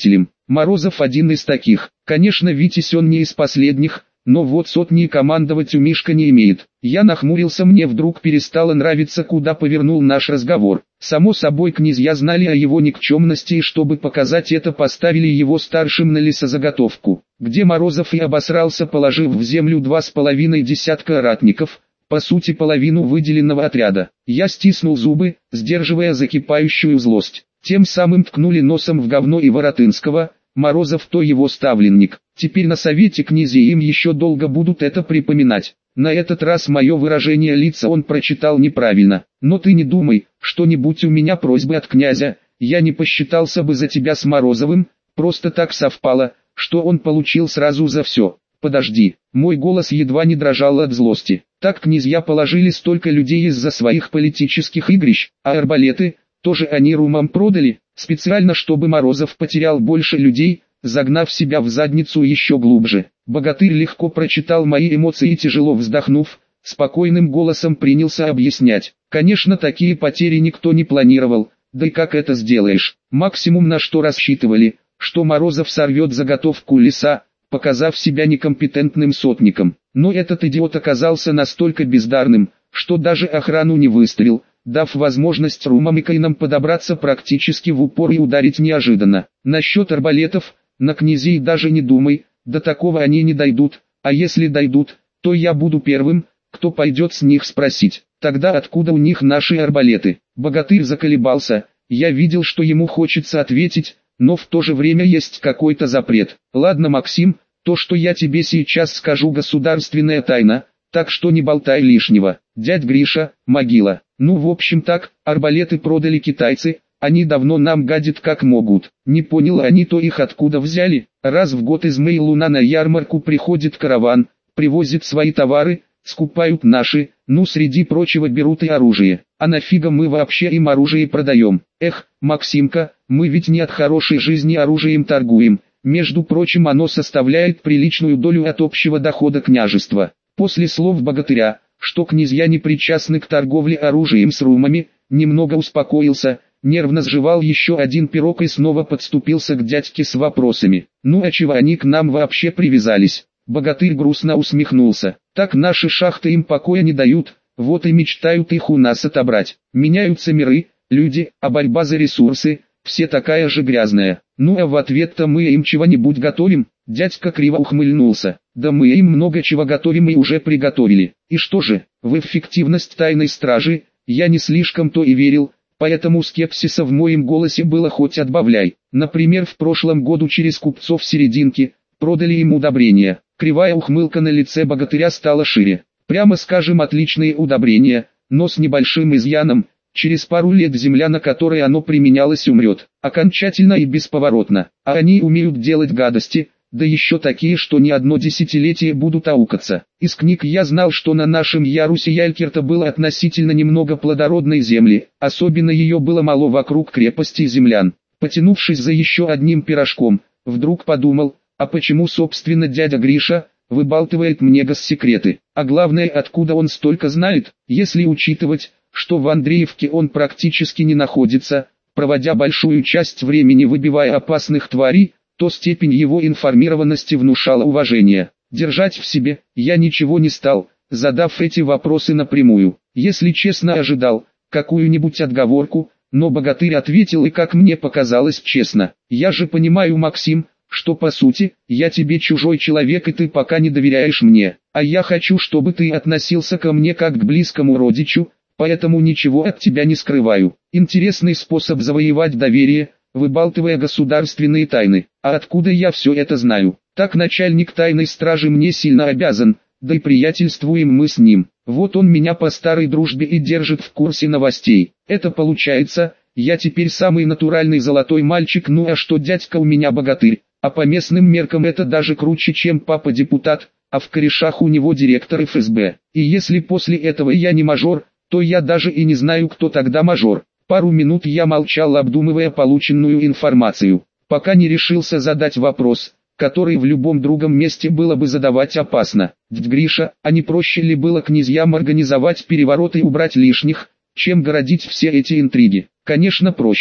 Морозов один из таких. Конечно, Витязь он не из последних, но вот сотни командовать у Мишка не имеет. Я нахмурился, мне вдруг перестало нравиться, куда повернул наш разговор. Само собой, князья знали о его никчемности и чтобы показать это, поставили его старшим на лесозаготовку, где Морозов и обосрался, положив в землю два с половиной десятка ратников, по сути половину выделенного отряда. Я стиснул зубы, сдерживая закипающую злость. Тем самым ткнули носом в говно и Воротынского. Морозов то его ставленник. Теперь на совете князей им еще долго будут это припоминать. На этот раз мое выражение лица он прочитал неправильно. Но ты не думай, что-нибудь у меня просьбы от князя, я не посчитался бы за тебя с Морозовым, просто так совпало, что он получил сразу за все. Подожди, мой голос едва не дрожал от злости. Так князья положили столько людей из-за своих политических игрищ, а арбалеты, тоже они румам продали, специально чтобы Морозов потерял больше людей, загнав себя в задницу еще глубже. Богатырь легко прочитал мои эмоции и, тяжело вздохнув, спокойным голосом принялся объяснять. Конечно, такие потери никто не планировал, да и как это сделаешь? Максимум, на что рассчитывали, что Морозов сорвет заготовку леса, показав себя некомпетентным сотником. Но этот идиот оказался настолько бездарным, что даже охрану не выставил, дав возможность румам и кайнам подобраться практически в упор и ударить неожиданно. Насчет арбалетов, на князей даже не думай, до такого они не дойдут, а если дойдут, то я буду первым, кто пойдет с них спросить. Тогда откуда у них наши арбалеты? Богатырь заколебался, я видел, что ему хочется ответить, но в то же время есть какой-то запрет. Ладно, Максим, то, что я тебе сейчас скажу, государственная тайна, так что не болтай лишнего. Дядь Гриша, могила. Ну, в общем так, арбалеты продали китайцы, они давно нам гадят как могут. Не понял, они то их откуда взяли? Раз в год из Мейлуна на ярмарку приходит караван, привозит свои товары, скупают наши, ну среди прочего берут и оружие. А нафига мы вообще им оружие продаем? Эх, Максимка, мы ведь не от хорошей жизни оружием торгуем. Между прочим, оно составляет приличную долю от общего дохода княжества. После слов богатыря, что князья не причастны к торговле оружием с румами, немного успокоился, нервно сживал еще один пирог и снова подступился к дядьке с вопросами. Ну а чего они к нам вообще привязались? Богатырь грустно усмехнулся. Так наши шахты им покоя не дают, вот и мечтают их у нас отобрать. Меняются миры, люди, а борьба за ресурсы, все такая же грязная. Ну а в ответ-то мы им чего-нибудь готовим? Дядька криво ухмыльнулся. Да мы им много чего готовим и уже приготовили. И что же, в эффективность тайной стражи, я не слишком-то и верил, поэтому скепсиса в моем голосе было хоть отбавляй. Например, в прошлом году через купцов серединки, продали им удобрения. Кривая ухмылка на лице богатыря стала шире. Прямо скажем, отличные удобрения, но с небольшим изъяном. Через пару лет земля, на которой оно применялось, умрет. Окончательно и бесповоротно. А они умеют делать гадости, да еще такие, что не одно десятилетие будут аукаться. Из книг я знал, что на нашем ярусе Ялькерта было относительно немного плодородной земли, особенно ее было мало вокруг крепости землян. Потянувшись за еще одним пирожком, вдруг подумал, а почему собственно дядя Гриша выбалтывает мне госсекреты? А главное, откуда он столько знает, если учитывать, что в Андреевке он практически не находится, проводя большую часть времени выбивая опасных тварей, то степень его информированности внушала уважение. Держать в себе я ничего не стал, задав эти вопросы напрямую. Если честно, ожидал какую-нибудь отговорку, но богатырь ответил, и как мне показалось, честно. Я же понимаю, Максим, что по сути, я тебе чужой человек и ты пока не доверяешь мне, а я хочу, чтобы ты относился ко мне как к близкому родичу, поэтому ничего от тебя не скрываю. Интересный способ завоевать доверие, выбалтывая государственные тайны. А откуда я все это знаю? Так начальник тайной стражи мне сильно обязан, да и приятельствуем мы с ним. Вот он меня по старой дружбе и держит в курсе новостей. Это получается, я теперь самый натуральный золотой мальчик, ну а что дядька у меня богатырь, а по местным меркам это даже круче, чем папа депутат, а в корешах у него директор эф эс бэ. И если после этого я не мажор, то я даже и не знаю, кто тогда мажор. Пару минут я молчал, обдумывая полученную информацию, пока не решился задать вопрос, который в любом другом месте было бы задавать опасно. Дядь Гриша, а не проще ли было князьям организовать переворот и убрать лишних, чем городить все эти интриги? Конечно, проще.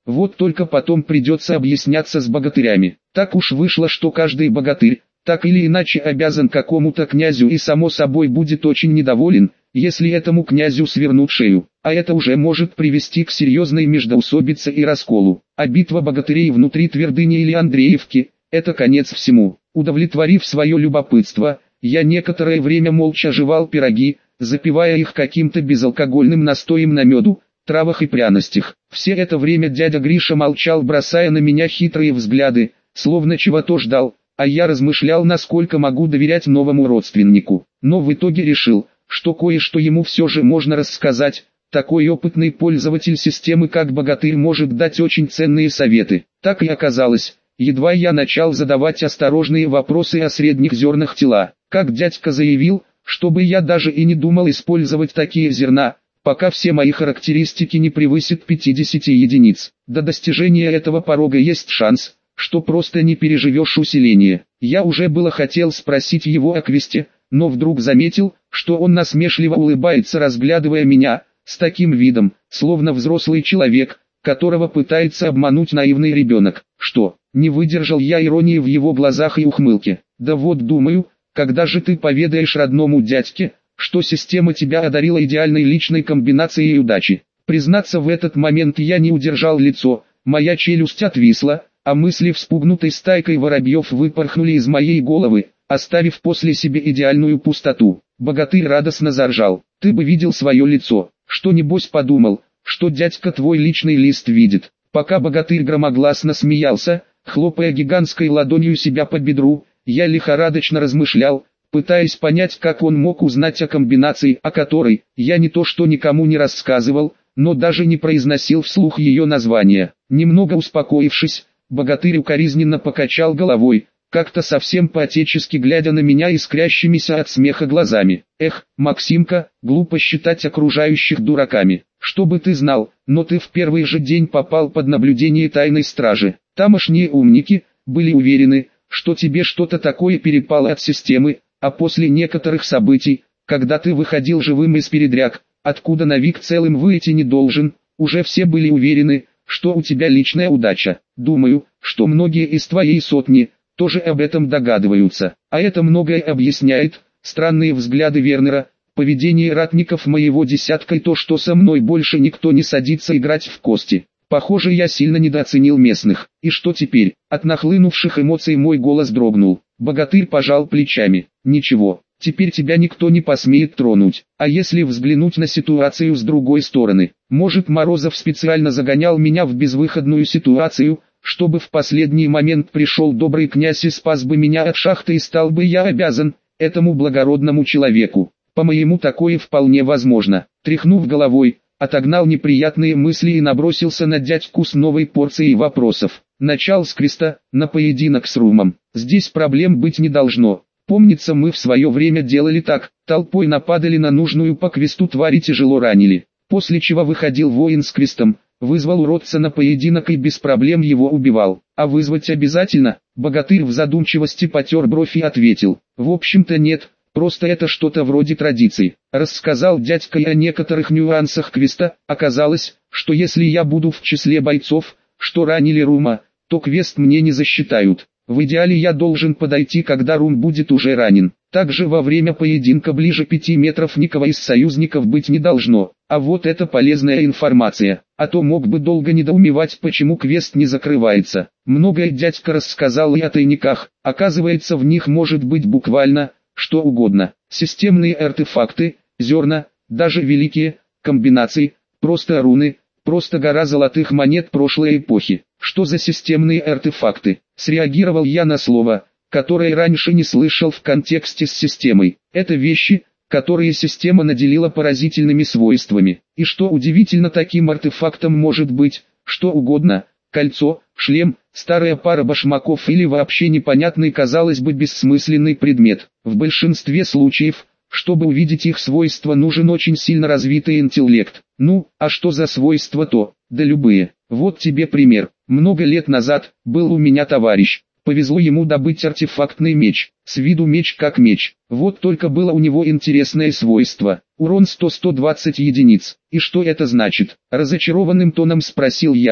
Вот только потом придется объясняться с богатырями. Так уж вышло, что каждый богатырь, так или иначе обязан какому-то князю и само собой будет очень недоволен, если этому князю свернут шею, а это уже может привести к серьезной междоусобице и расколу. А битва богатырей внутри твердыни или Андреевки – это конец всему. Удовлетворив свое любопытство, я некоторое время молча жевал пироги, запивая их каким-то безалкогольным настоем на меду, травах и пряностях. Все это время дядя Гриша молчал, бросая на меня хитрые взгляды, словно чего-то ждал, а я размышлял, насколько могу доверять новому родственнику. Но в итоге решил, что кое-что ему все же можно рассказать. Такой опытный пользователь системы, как богатырь, может дать очень ценные советы. Так и оказалось, едва я начал задавать осторожные вопросы о средних зернах тела, как дядька заявил, чтобы я даже и не думал использовать такие зерна, пока все мои характеристики не превысят пятидесяти единиц. До достижения этого порога есть шанс, что просто не переживешь усиление. Я уже было хотел спросить его о квесте, но вдруг заметил, что он насмешливо улыбается, разглядывая меня, с таким видом, словно взрослый человек, которого пытается обмануть наивный ребенок. Что, не выдержал я иронии в его глазах и ухмылке. Да вот думаю, когда же ты поведаешь родному дядьке, что система тебя одарила идеальной личной комбинацией удачи. Признаться, в этот момент я не удержал лицо, моя челюсть отвисла, а мысли вспугнутой стайкой воробьев выпорхнули из моей головы, оставив после себя идеальную пустоту. Богатырь радостно заржал. Ты бы видел свое лицо, что небось подумал, что дядька твой личный лист видит. Пока богатырь громогласно смеялся, хлопая гигантской ладонью себя по бедру, я лихорадочно размышлял, пытаясь понять, как он мог узнать о комбинации, о которой я не то что никому не рассказывал, но даже не произносил вслух ее название. Немного успокоившись, богатырь укоризненно покачал головой, как-то совсем по-отечески глядя на меня искрящимися от смеха глазами. Эх, Максимка, глупо считать окружающих дураками. Чтобы ты знал, но ты в первый же день попал под наблюдение тайной стражи. Тамошние умники были уверены, что тебе что-то такое перепало от системы, а после некоторых событий, когда ты выходил живым из передряг, откуда Навик целым выйти не должен, уже все были уверены, что у тебя личная удача. Думаю, что многие из твоей сотни тоже об этом догадываются, а это многое объясняет. Странные взгляды Вернера, поведение ратников моего десятка и то, что со мной больше никто не садится играть в кости. Похоже, я сильно недооценил местных. И что теперь? От нахлынувших эмоций мой голос дрогнул. Богатырь пожал плечами. Ничего, теперь тебя никто не посмеет тронуть. А если взглянуть на ситуацию с другой стороны? Может, Морозов специально загонял меня в безвыходную ситуацию, чтобы в последний момент пришел добрый князь и спас бы меня от шахты, и стал бы я обязан этому благородному человеку. По-моему, такое вполне возможно. Тряхнув головой, отогнал неприятные мысли и набросился на дядьку с новой порцией вопросов. Начал с квеста, на поединок с Румом. Здесь проблем быть не должно. Помнится, мы в свое время делали так, толпой нападали на нужную по квесту тварь и тяжело ранили. После чего выходил воин с квестом, вызвал уродца на поединок и без проблем его убивал. А вызвать обязательно? Богатырь в задумчивости потер бровь и ответил. В общем-то нет. Просто это что-то вроде традиций. Рассказал дядька и о некоторых нюансах квеста. Оказалось, что если я буду в числе бойцов, что ранили Рума, то квест мне не засчитают. В идеале я должен подойти, когда Рум будет уже ранен. Также во время поединка ближе пяти метров никого из союзников быть не должно. А вот это полезная информация. А то мог бы долго недоумевать, почему квест не закрывается. Многое дядька рассказал и о тайниках. Оказывается, в них может быть буквально что угодно. Системные артефакты, зерна, даже великие комбинации, просто руны, просто гора золотых монет прошлой эпохи. Что за системные артефакты? Среагировал я на слово, которое раньше не слышал в контексте с системой. Это вещи, которые система наделила поразительными свойствами. И что удивительно, таким артефактом может быть что угодно: кольцо, шлем, старая пара башмаков или вообще непонятный, казалось бы, бессмысленный предмет. В большинстве случаев, чтобы увидеть их свойства, нужен очень сильно развитый интеллект. Ну, а что за свойства-то? Да любые. Вот тебе пример. Много лет назад был у меня товарищ. Повезло ему добыть артефактный меч. С виду меч как меч. Вот только было у него интересное свойство. Урон сто — сто двадцать единиц. И что это значит? Разочарованным тоном спросил я,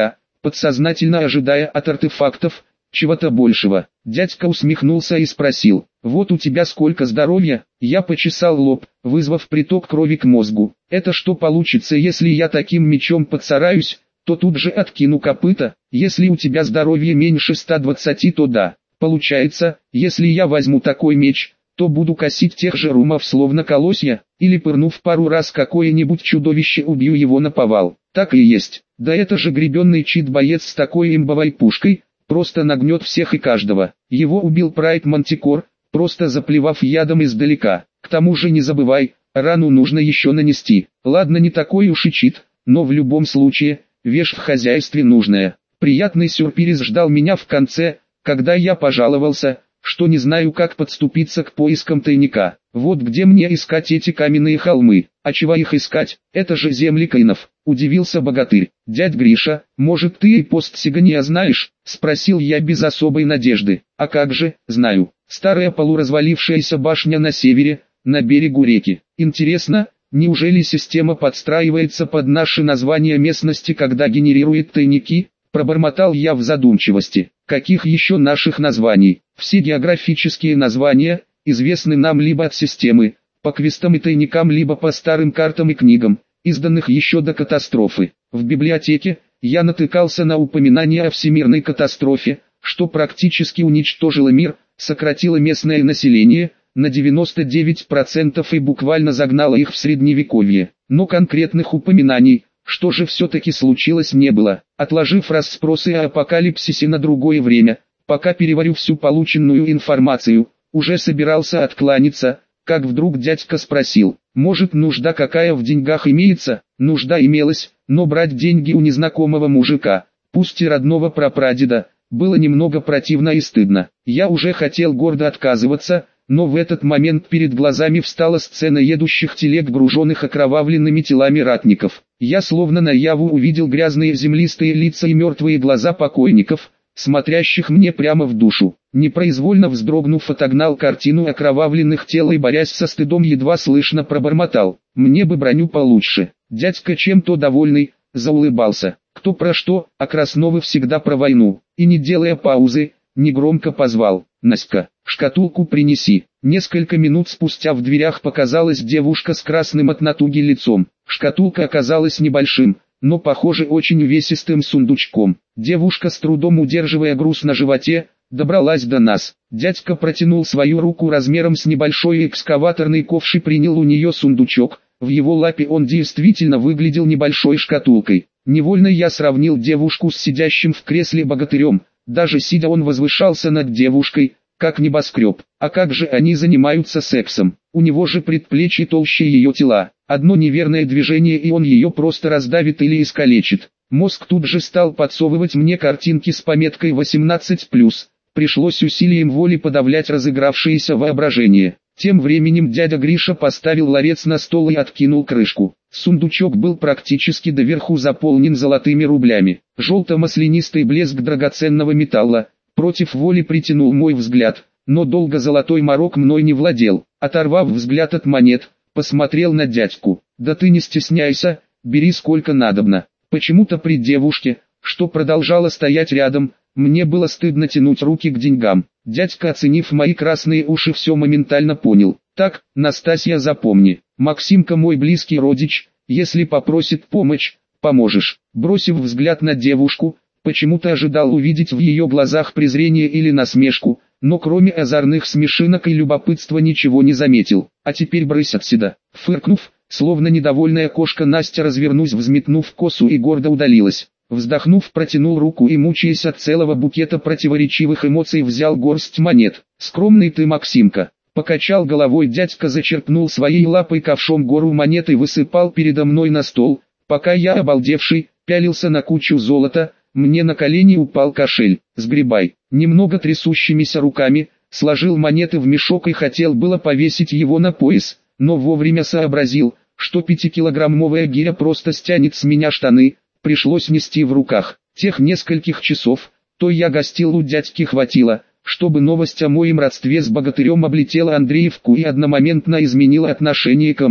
подсознательно ожидая от артефактов чего-то большего. Дядька усмехнулся и спросил: «Вот у тебя сколько здоровья?» Я почесал лоб, вызвав приток крови к мозгу. «Это что получится, если я таким мечом поцараюсь, то тут же откину копыта? Если у тебя здоровье меньше ста двадцати, то да. Получается, если я возьму такой меч, то буду косить тех же румов словно колосья, или пырнув пару раз какое-нибудь чудовище, убью его наповал». Так и есть. Да это же гребенный чит-боец с такой имбовой пушкой, просто нагнет всех и каждого. Его убил Прайд Мантикор, просто заплевав ядом издалека. К тому же не забывай, рану нужно еще нанести. Ладно, не такой уж и чит, но в любом случае, вещь в хозяйстве нужная. Приятный сюрприз ждал меня в конце, когда я пожаловался, что не знаю, как подступиться к поискам тайника. Вот где мне искать эти каменные холмы? А чего их искать? Это же земли каинов. Удивился богатырь. «Дядь Гриша, может ты и постсигания знаешь?» — спросил я без особой надежды. «А как же, знаю. Старая полуразвалившаяся башня на севере, на берегу реки. Интересно, неужели система подстраивается под наши названия местности, когда генерирует тайники?» Пробормотал я в задумчивости. «Каких еще наших названий? Все географические названия известны нам либо от системы, по квестам и тайникам, либо по старым картам и книгам, изданных еще до катастрофы. В библиотеке я натыкался на упоминание о всемирной катастрофе, что практически уничтожила мир, сократила местное население на девяносто девять процентов и буквально загнала их в средневековье. Но конкретных упоминаний, что же все-таки случилось, не было. Отложив расспросы о апокалипсисе на другое время, пока переварю всю полученную информацию, уже собирался откланяться, как вдруг дядька спросил: «Может, нужда какая в деньгах имеется?» Нужда имелась, но брать деньги у незнакомого мужика, пусть и родного прапрадеда, было немного противно и стыдно. Я уже хотел гордо отказываться, но в этот момент перед глазами встала сцена едущих телег, груженных окровавленными телами ратников. Я словно наяву увидел грязные землистые лица и мертвые глаза покойников, смотрящих мне прямо в душу. Непроизвольно вздрогнув, отогнал картину окровавленных тел и, борясь со стыдом, едва слышно пробормотал: «Мне бы броню получше». Дядька, чем-то довольный, заулыбался. Кто про что, а Красновы всегда про войну. И, не делая паузы, негромко позвал: «Наська, шкатулку принеси». Несколько минут спустя в дверях показалась девушка с красным от натуги лицом. Шкатулка оказалась небольшим, но, похоже, очень увесистым сундучком. Девушка, с трудом удерживая груз на животе, добралась до нас. Дядька протянул свою руку размером с небольшой экскаваторный ковш и принял у нее сундучок. В его лапе он действительно выглядел небольшой шкатулкой. Невольно я сравнил девушку с сидящим в кресле богатырем. Даже сидя он возвышался над девушкой, как небоскреб. А как же они занимаются сексом? У него же предплечье толще ее тела. Одно неверное движение, и он ее просто раздавит или искалечит. Мозг тут же стал подсовывать мне картинки с пометкой восемнадцать плюс. Пришлось усилием воли подавлять разыгравшееся воображение. Тем временем дядя Гриша поставил ларец на стол и откинул крышку. Сундучок был практически доверху заполнен золотыми рублями. Желто-маслянистый блеск драгоценного металла против воли притянул мой взгляд, но долго золотой морок мной не владел. Оторвав взгляд от монет, посмотрел на дядьку. «Да ты не стесняйся, бери сколько надобно». Почему-то при девушке, что продолжала стоять рядом, мне было стыдно тянуть руки к деньгам. Дядька, оценив мои красные уши, все моментально понял. «Так, Настасья, запомни, Максимка мой близкий родич, если попросит помощь, поможешь». Бросив взгляд на девушку, почему-то ожидал увидеть в ее глазах презрение или насмешку, но кроме озорных смешинок и любопытства ничего не заметил. «А теперь брысь отсюда». Фыркнув, словно недовольная кошка, Настя, развернусь, взметнув косу, и гордо удалилась. Вздохнув, протянул руку и, мучаясь от целого букета противоречивых эмоций, взял горсть монет. «Скромный ты, Максимка». Покачал головой дядька, зачерпнул своей лапой ковшом гору монет и высыпал передо мной на стол. Пока я, обалдевший, пялился на кучу золота, мне на колени упал кошель. «Сгребай». Немного трясущимися руками сложил монеты в мешок и хотел было повесить его на пояс, но вовремя сообразил, что пятикилограммовая гиря просто стянет с меня штаны. Пришлось нести в руках. Тех нескольких часов, то я гостил у дядьки, хватило, чтобы новость о моем родстве с богатырем облетела Андреевку и одномоментно изменила отношение ко мне.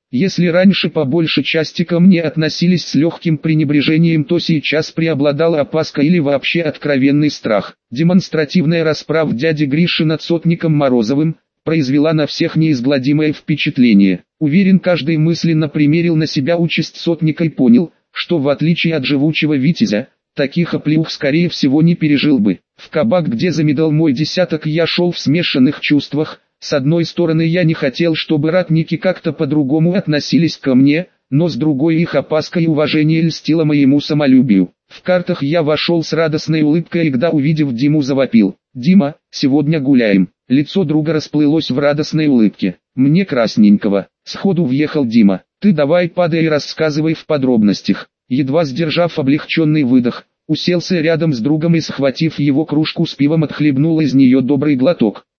Если раньше по большей части ко мне относились с легким пренебрежением, то сейчас преобладала опаска или вообще откровенный страх. Демонстративная расправа дяди Гриши над сотником Морозовым произвела на всех неизгладимое впечатление. Уверен, каждый мысленно примерил на себя участь сотника и понял, что в отличие от живучего витязя, таких оплеух скорее всего не пережил бы. В кабак, где замедал мой десяток, я шел в смешанных чувствах. С одной стороны, я не хотел, чтобы ратники как-то по-другому относились ко мне, но с другой, их опаска и уважение льстило моему самолюбию. В картах я вошел с радостной улыбкой и, когда увидев Диму, завопил: «Дима, сегодня гуляем!» Лицо друга расплылось в радостной улыбке. «Мне красненького!» Сходу въехал Дима. «Ты давай падай и рассказывай в подробностях». Едва сдержав облегченный выдох, уселся рядом с другом и, схватив его кружку с пивом, отхлебнул из нее добрый глоток.